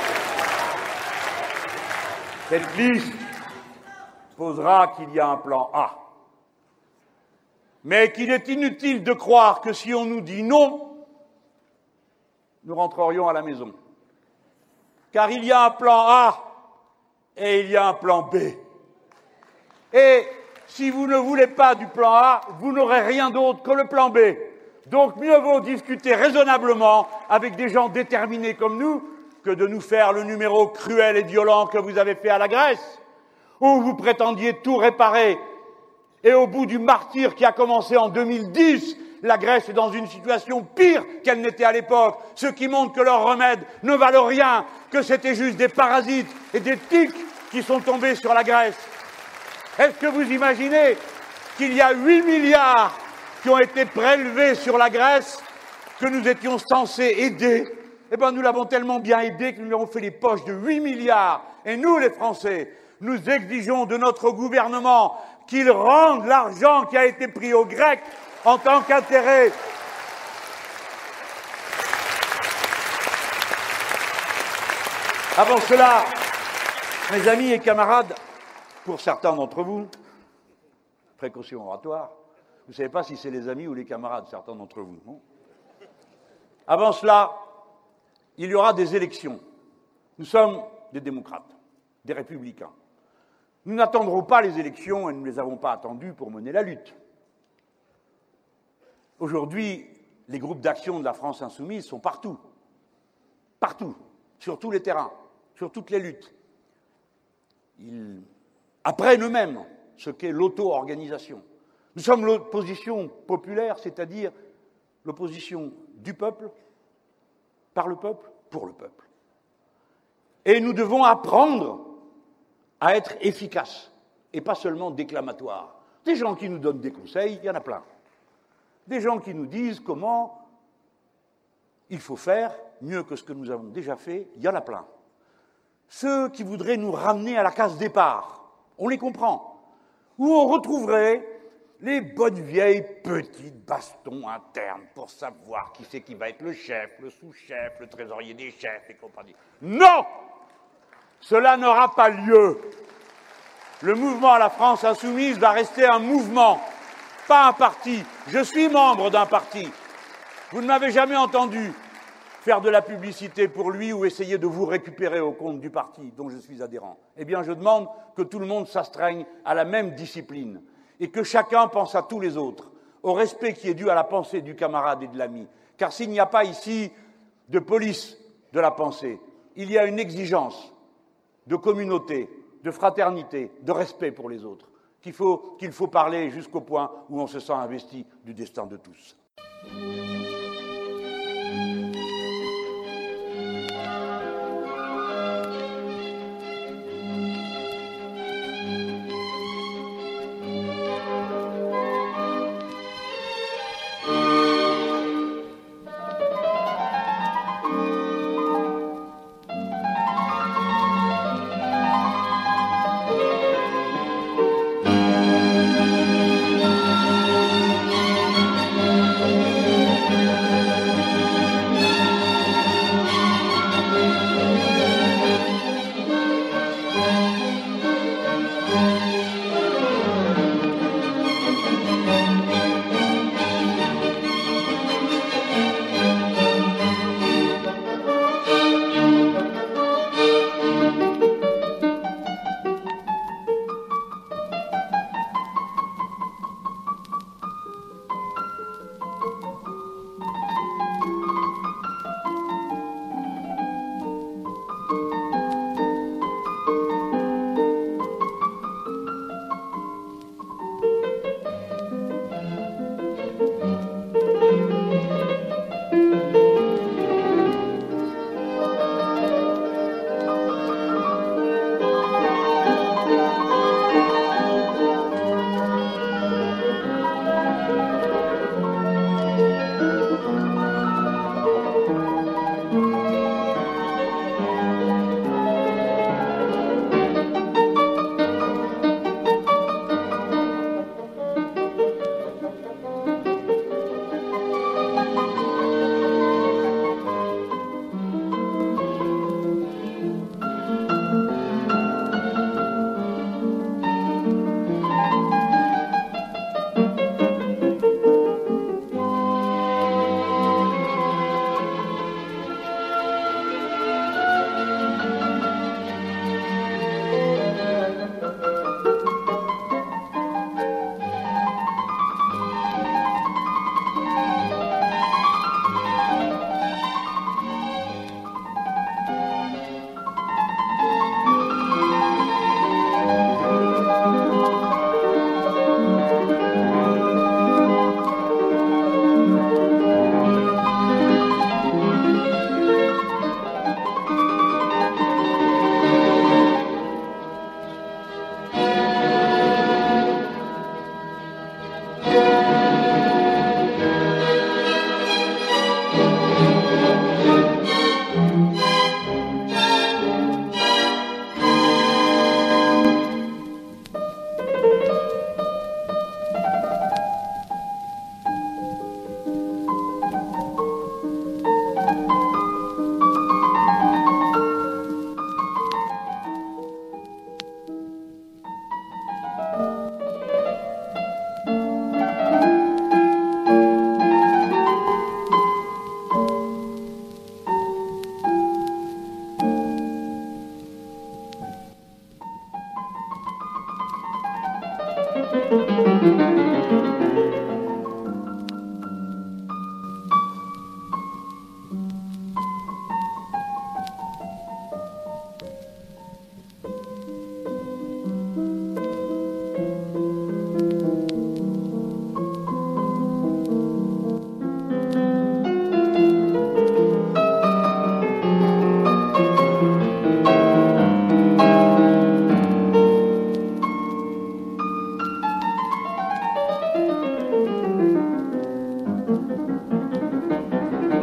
cette liste posera qu'il y a un plan A, mais qu'il est inutile de croire que si on nous dit non, nous rentrerions à la maison. Car il y a un plan A et il y a un plan B. Et si vous ne voulez pas du plan A, vous n'aurez rien d'autre que le plan B. Donc mieux vaut discuter raisonnablement avec des gens déterminés comme nous que de nous faire le numéro cruel et violent que vous avez fait à la Grèce, où vous prétendiez tout réparer. Et au bout du martyre qui a commencé en 2010, la Grèce est dans une situation pire qu'elle n'était à l'époque, ce qui montre que leurs remèdes ne valent rien, que c'était juste des parasites et des tiques qui sont tombés sur la Grèce. Est-ce que vous imaginez qu'il y a 8 milliards qui ont été prélevés sur la Grèce, que nous étions censés aider? Eh bien, nous l'avons tellement bien aidé que nous lui avons fait les poches de 8 milliards. Et nous, les Français, nous exigeons de notre gouvernement qu'il rende l'argent qui a été pris aux Grecs en tant qu'intérêt. Avant cela, mes amis et camarades, pour certains d'entre vous, précaution oratoire, vous ne savez pas si c'est les amis ou les camarades, certains d'entre vous. Non ? Avant cela, il y aura des élections. Nous sommes des démocrates, des républicains. Nous n'attendrons pas les élections et nous ne les avons pas attendues pour mener la lutte. Aujourd'hui, les groupes d'action de la France insoumise sont partout, sur tous les terrains, sur toutes les luttes. Ils apprennent eux-mêmes ce qu'est l'auto-organisation. Nous sommes l'opposition populaire, c'est-à-dire l'opposition du peuple, par le peuple, pour le peuple. Et nous devons apprendre à être efficaces, et pas seulement déclamatoires. Des gens qui nous donnent des conseils, il y en a plein. Des gens qui nous disent comment il faut faire mieux que ce que nous avons déjà fait, il y en a plein. Ceux qui voudraient nous ramener à la case départ, on les comprend, où on retrouverait les bonnes vieilles petites bastons internes pour savoir qui c'est qui va être le chef, le sous-chef, le trésorier des chefs et compagnie. Non! Cela n'aura pas lieu. Le mouvement à la France insoumise va rester un mouvement, pas un parti. Je suis membre d'un parti. Vous ne m'avez jamais entendu faire de la publicité pour lui ou essayer de vous récupérer au compte du parti dont je suis adhérent. Eh bien, je demande que tout le monde s'astreigne à la même discipline et que chacun pense à tous les autres, au respect qui est dû à la pensée du camarade et de l'ami. Car s'il n'y a pas ici de police de la pensée, il y a une exigence de communauté, de fraternité, de respect pour les autres, qu'il faut parler jusqu'au point où on se sent investi du destin de tous.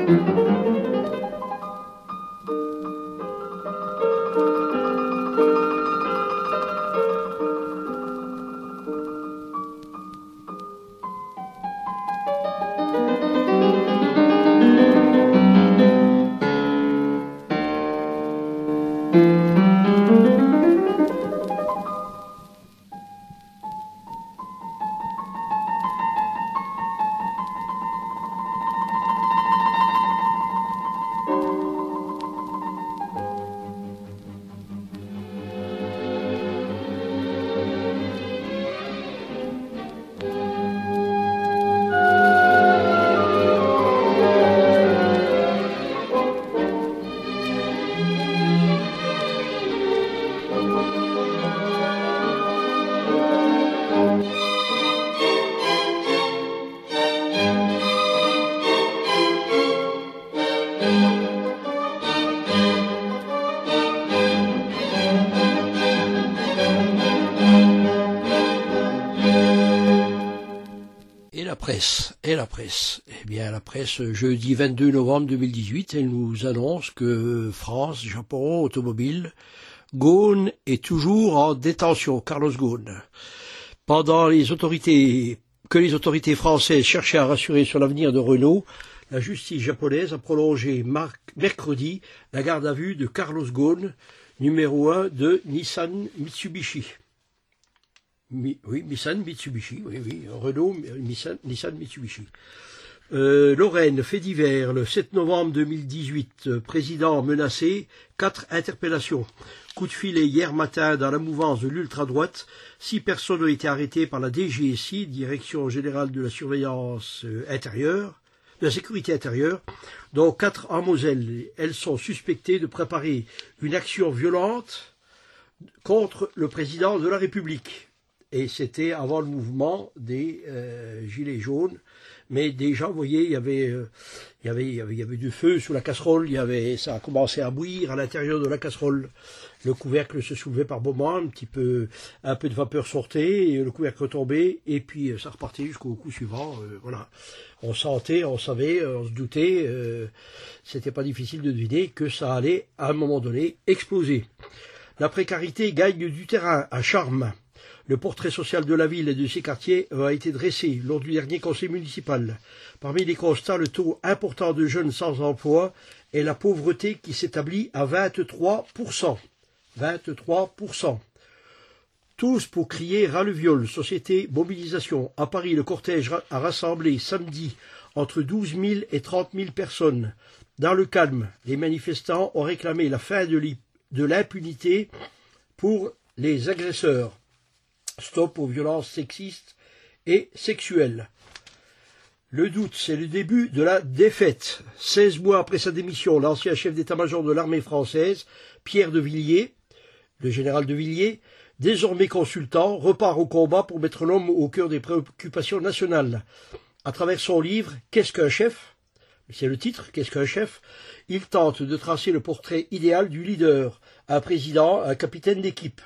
Et la presse. Eh bien, la presse, jeudi 22 novembre 2018, elle nous annonce que France, Japon, automobile, Ghosn est toujours en détention, Carlos Ghosn. Pendant que les autorités françaises cherchaient à rassurer sur l'avenir de Renault, la justice japonaise a prolongé mercredi la garde à vue de Carlos Ghosn, numéro 1 de Nissan Mitsubishi. Nissan Mitsubishi, Renault, Nissan Mitsubishi. Lorraine, fait divers, le 7 novembre 2018, président menacé, 4 interpellations. Coup de filet hier matin dans la mouvance de l'ultra-droite, 6 personnes ont été arrêtées par la DGSI, Direction Générale de la Surveillance Intérieure, de la Sécurité Intérieure, dont 4 en Moselle. Elles sont suspectées de préparer une action violente contre le président de la République. Et c'était avant le mouvement des Gilets jaunes. Mais déjà, vous voyez, il y avait du feu sous la casserole, ça a commencé à bouillir à l'intérieur de la casserole. Le couvercle se soulevait par moments, un peu de vapeur sortait, et le couvercle retombait, et puis ça repartait jusqu'au coup suivant. Voilà. On sentait, on savait, on se doutait, c'était pas difficile de deviner que ça allait, à un moment donné, exploser. La précarité gagne du terrain à Charmes. Le portrait social de la ville et de ses quartiers a été dressé lors du dernier conseil municipal. Parmi les constats, le taux important de jeunes sans emploi et la pauvreté qui s'établit à 23%. 23%. Tous pour crier ras le viol, société, mobilisation. À Paris, le cortège a rassemblé samedi entre 12 000 et 30 000 personnes. Dans le calme, les manifestants ont réclamé la fin de l'impunité pour les agresseurs. Stop aux violences sexistes et sexuelles. Le doute, c'est le début de la défaite. 16 mois après sa démission, l'ancien chef d'état-major de l'armée française, Pierre de Villiers, le général de Villiers, désormais consultant, repart au combat pour mettre l'homme au cœur des préoccupations nationales. À travers son livre « Qu'est-ce qu'un chef ?» c'est le titre, « Qu'est-ce qu'un chef ?» il tente de tracer le portrait idéal du leader, un président, un capitaine d'équipe.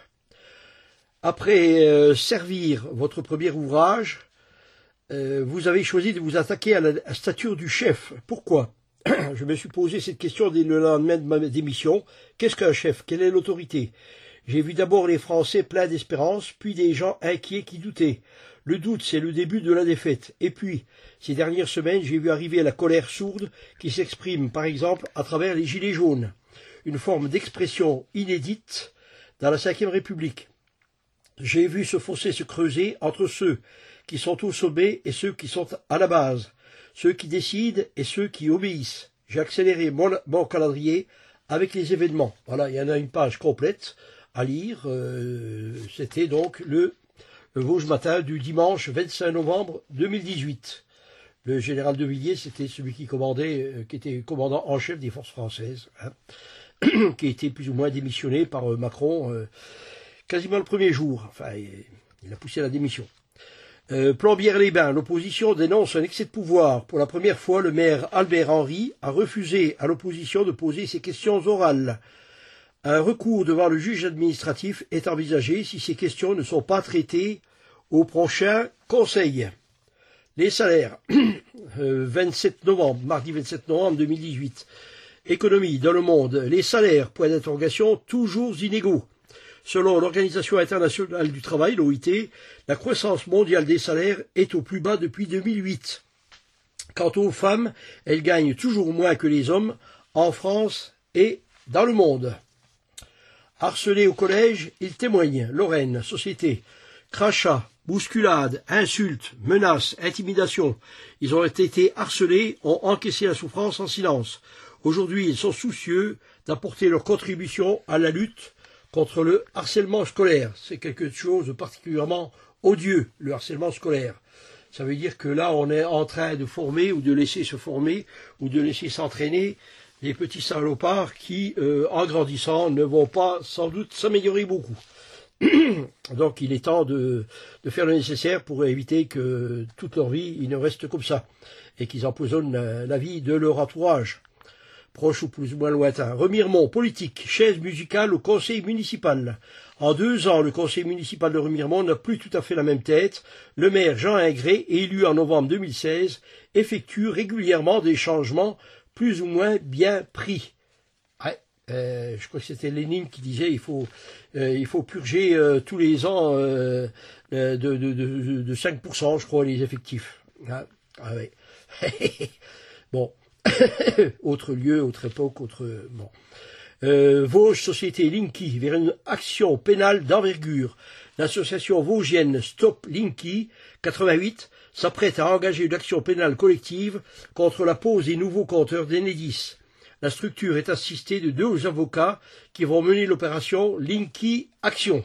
Après servir votre premier ouvrage, vous avez choisi de vous attaquer à la stature du chef. Pourquoi? Je me suis posé cette question dès le lendemain de ma démission. Qu'est-ce qu'un chef? Quelle est l'autorité? J'ai vu d'abord les Français pleins d'espérance, puis des gens inquiets qui doutaient. Le doute, c'est le début de la défaite. Et puis, ces dernières semaines, j'ai vu arriver la colère sourde qui s'exprime, par exemple, à travers les Gilets jaunes. Une forme d'expression inédite dans la Ve République. J'ai vu ce fossé se creuser entre ceux qui sont au sommet et ceux qui sont à la base, ceux qui décident et ceux qui obéissent. J'ai accéléré mon calendrier avec les événements. Voilà, il y en a une page complète à lire. C'était donc le Vosges Matin du dimanche 25 novembre 2018. Le général de Villiers, c'était celui qui était commandant en chef des forces françaises, qui a été plus ou moins démissionné par Macron quasiment le premier jour. Enfin, il a poussé la démission. Plombières-les-Bains, l'opposition dénonce un excès de pouvoir. Pour la première fois, le maire Albert Henry a refusé à l'opposition de poser ses questions orales. Un recours devant le juge administratif est envisagé si ces questions ne sont pas traitées au prochain Conseil. Les salaires, 27 novembre, mardi 27 novembre 2018. Économie dans le monde, les salaires, point d'interrogation, toujours inégaux. Selon l'Organisation internationale du travail, l'OIT, la croissance mondiale des salaires est au plus bas depuis 2008. Quant aux femmes, elles gagnent toujours moins que les hommes en France et dans le monde. Harcelés au collège, ils témoignent. Lorraine, société, crachats, bousculades, insultes, menaces, intimidations. Ils ont été harcelés, ont encaissé la souffrance en silence. Aujourd'hui, ils sont soucieux d'apporter leur contribution à la lutte contre le harcèlement scolaire. C'est quelque chose de particulièrement odieux, le harcèlement scolaire. Ça veut dire que là, on est en train de former ou de laisser se former ou de laisser s'entraîner des petits salopards qui, en grandissant, ne vont pas sans doute s'améliorer beaucoup. Donc il est temps de faire le nécessaire pour éviter que toute leur vie, ils ne restent comme ça et qu'ils empoisonnent la vie de leur entourage, proche ou plus ou moins lointain. Remiremont, politique, chaise musicale au conseil municipal. En 2 ans, le conseil municipal de Remiremont n'a plus tout à fait la même tête. Le maire Jean Ingré, élu en novembre 2016, effectue régulièrement des changements plus ou moins bien pris. Je crois que c'était Lénine qui disait il faut purger tous les ans de 5%, je crois, les effectifs. Ah ouais. Bon. Autre lieu, autre époque, autre... Bon. Vosges, société Linky, vers une action pénale d'envergure. L'association vosgienne Stop Linky 88 s'apprête à engager une action pénale collective contre la pose des nouveaux compteurs d'Enedis. La structure est assistée de 2 avocats qui vont mener l'opération Linky Action.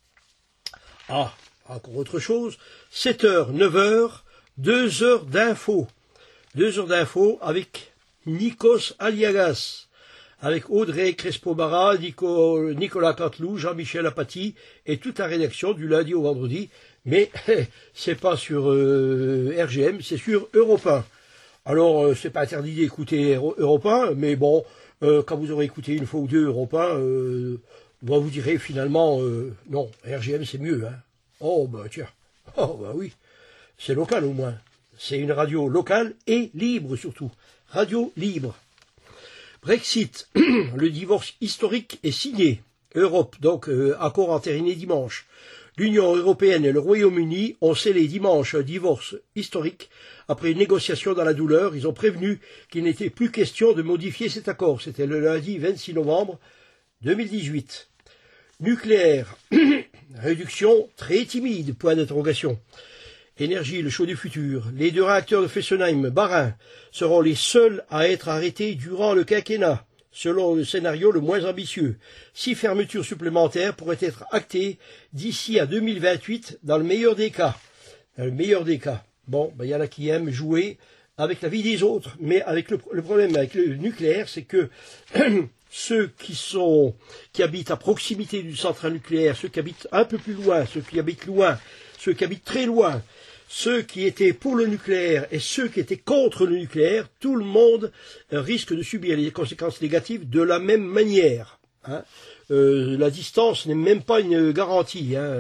Ah, encore autre chose. 7h, 9h, 2 heures d'infos. 2 heures d'infos avec Nikos Aliagas, avec Audrey Crespo-Barra, Nicolas Canteloup, Jean-Michel Apathy et toute la rédaction du lundi au vendredi. Mais c'est pas sur RGM, c'est sur Europe 1. Alors, c'est pas interdit d'écouter Europe 1, mais bon, quand vous aurez écouté une fois ou deux Europe 1, vous direz finalement, non, RGM c'est mieux. Hein. Oh, bah tiens, oh, bah oui, c'est local au moins. C'est une radio locale et libre surtout. Radio libre. Brexit, le divorce historique est signé. Europe, donc, accord entériné dimanche. L'Union européenne et le Royaume-Uni ont scellé dimanche un divorce historique. Après une négociation dans la douleur, ils ont prévenu qu'il n'était plus question de modifier cet accord. C'était le lundi 26 novembre 2018. Nucléaire, réduction très timide, point d'interrogation. Énergie, le show du futur. Les 2 réacteurs de Fessenheim, Bas-Rhin, seront les seuls à être arrêtés durant le quinquennat. Selon le scénario le moins ambitieux, 6 fermetures supplémentaires pourraient être actées d'ici à 2028 dans le meilleur des cas. Dans le meilleur des cas. Bon, il y en a qui aiment jouer avec la vie des autres, mais avec le problème avec le nucléaire, c'est que ceux qui habitent à proximité d'une centrale nucléaire, ceux qui habitent un peu plus loin, ceux qui habitent loin, ceux qui habitent très loin, ceux qui étaient pour le nucléaire et ceux qui étaient contre le nucléaire, tout le monde risque de subir les conséquences négatives de la même manière. Hein. La distance n'est même pas une garantie. Hein,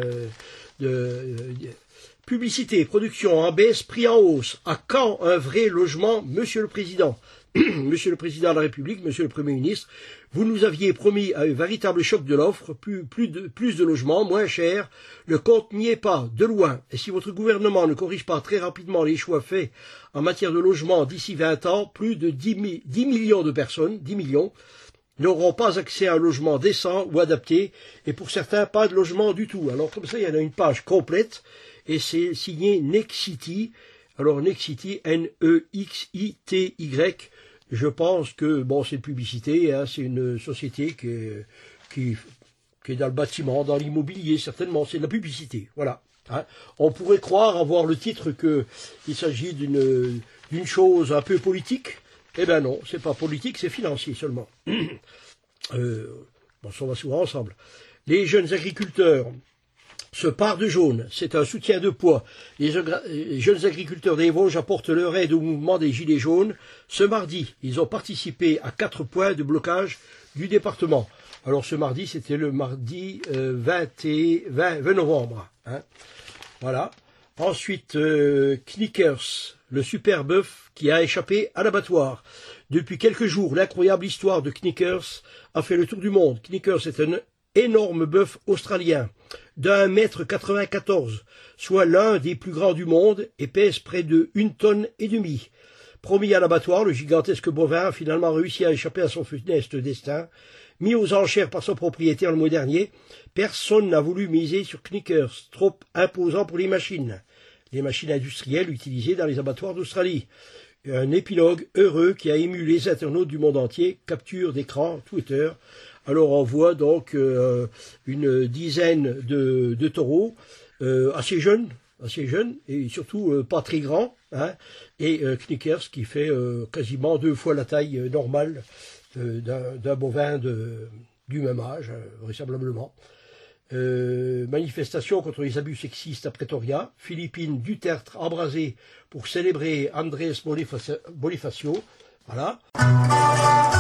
publicité, production en baisse, prix en hausse. À quand un vrai logement, Monsieur le Président? Monsieur le Président de la République, Monsieur le Premier ministre, vous nous aviez promis un véritable choc de l'offre, plus de logements, moins cher. Le compte n'y est pas, de loin. Et si votre gouvernement ne corrige pas très rapidement les choix faits en matière de logement d'ici 20 ans, plus de 10 millions de personnes, 10 millions, n'auront pas accès à un logement décent ou adapté, et pour certains, pas de logement du tout. Alors comme ça, il y en a une page complète, et c'est signé Nexity. Alors Nexity, N-E-X-I-T-Y, je pense que, bon, c'est une publicité, hein, c'est une société qui est dans le bâtiment, dans l'immobilier, certainement, c'est de la publicité, voilà. Hein. On pourrait croire, à voir le titre, qu'il s'agit d'une chose un peu politique. Eh ben non, c'est pas politique, c'est financier seulement. Bon, ça va souvent ensemble. Les jeunes agriculteurs se parent de jaune, c'est un soutien de poids. Les jeunes agriculteurs des Vosges apportent leur aide au mouvement des Gilets jaunes. Ce mardi, ils ont participé à 4 points de blocage du département. Alors ce mardi, c'était le mardi 20 novembre. Hein. Voilà. Ensuite, Knickers, le super bœuf qui a échappé à l'abattoir. Depuis quelques jours, l'incroyable histoire de Knickers a fait le tour du monde. Knickers est un énorme bœuf australien d'1,94 m, soit l'un des plus grands du monde et pèse près de 1,5 tonnes. Promis à l'abattoir, le gigantesque bovin a finalement réussi à échapper à son funeste destin. Mis aux enchères par son propriétaire le mois dernier, personne n'a voulu miser sur Knickers, trop imposant pour les machines industrielles utilisées dans les abattoirs d'Australie. Un épilogue heureux qui a ému les internautes du monde entier. Capture d'écran Twitter. Alors on voit donc une dizaine de taureaux assez jeunes et surtout pas très grands, hein, et Knickers qui fait quasiment 2 fois la taille normale d'un bovin du même âge, vraisemblablement. Manifestation contre les abus sexistes à Pretoria. Philippines, du tertre embrasé pour célébrer Andrés Bonifacio. Voilà.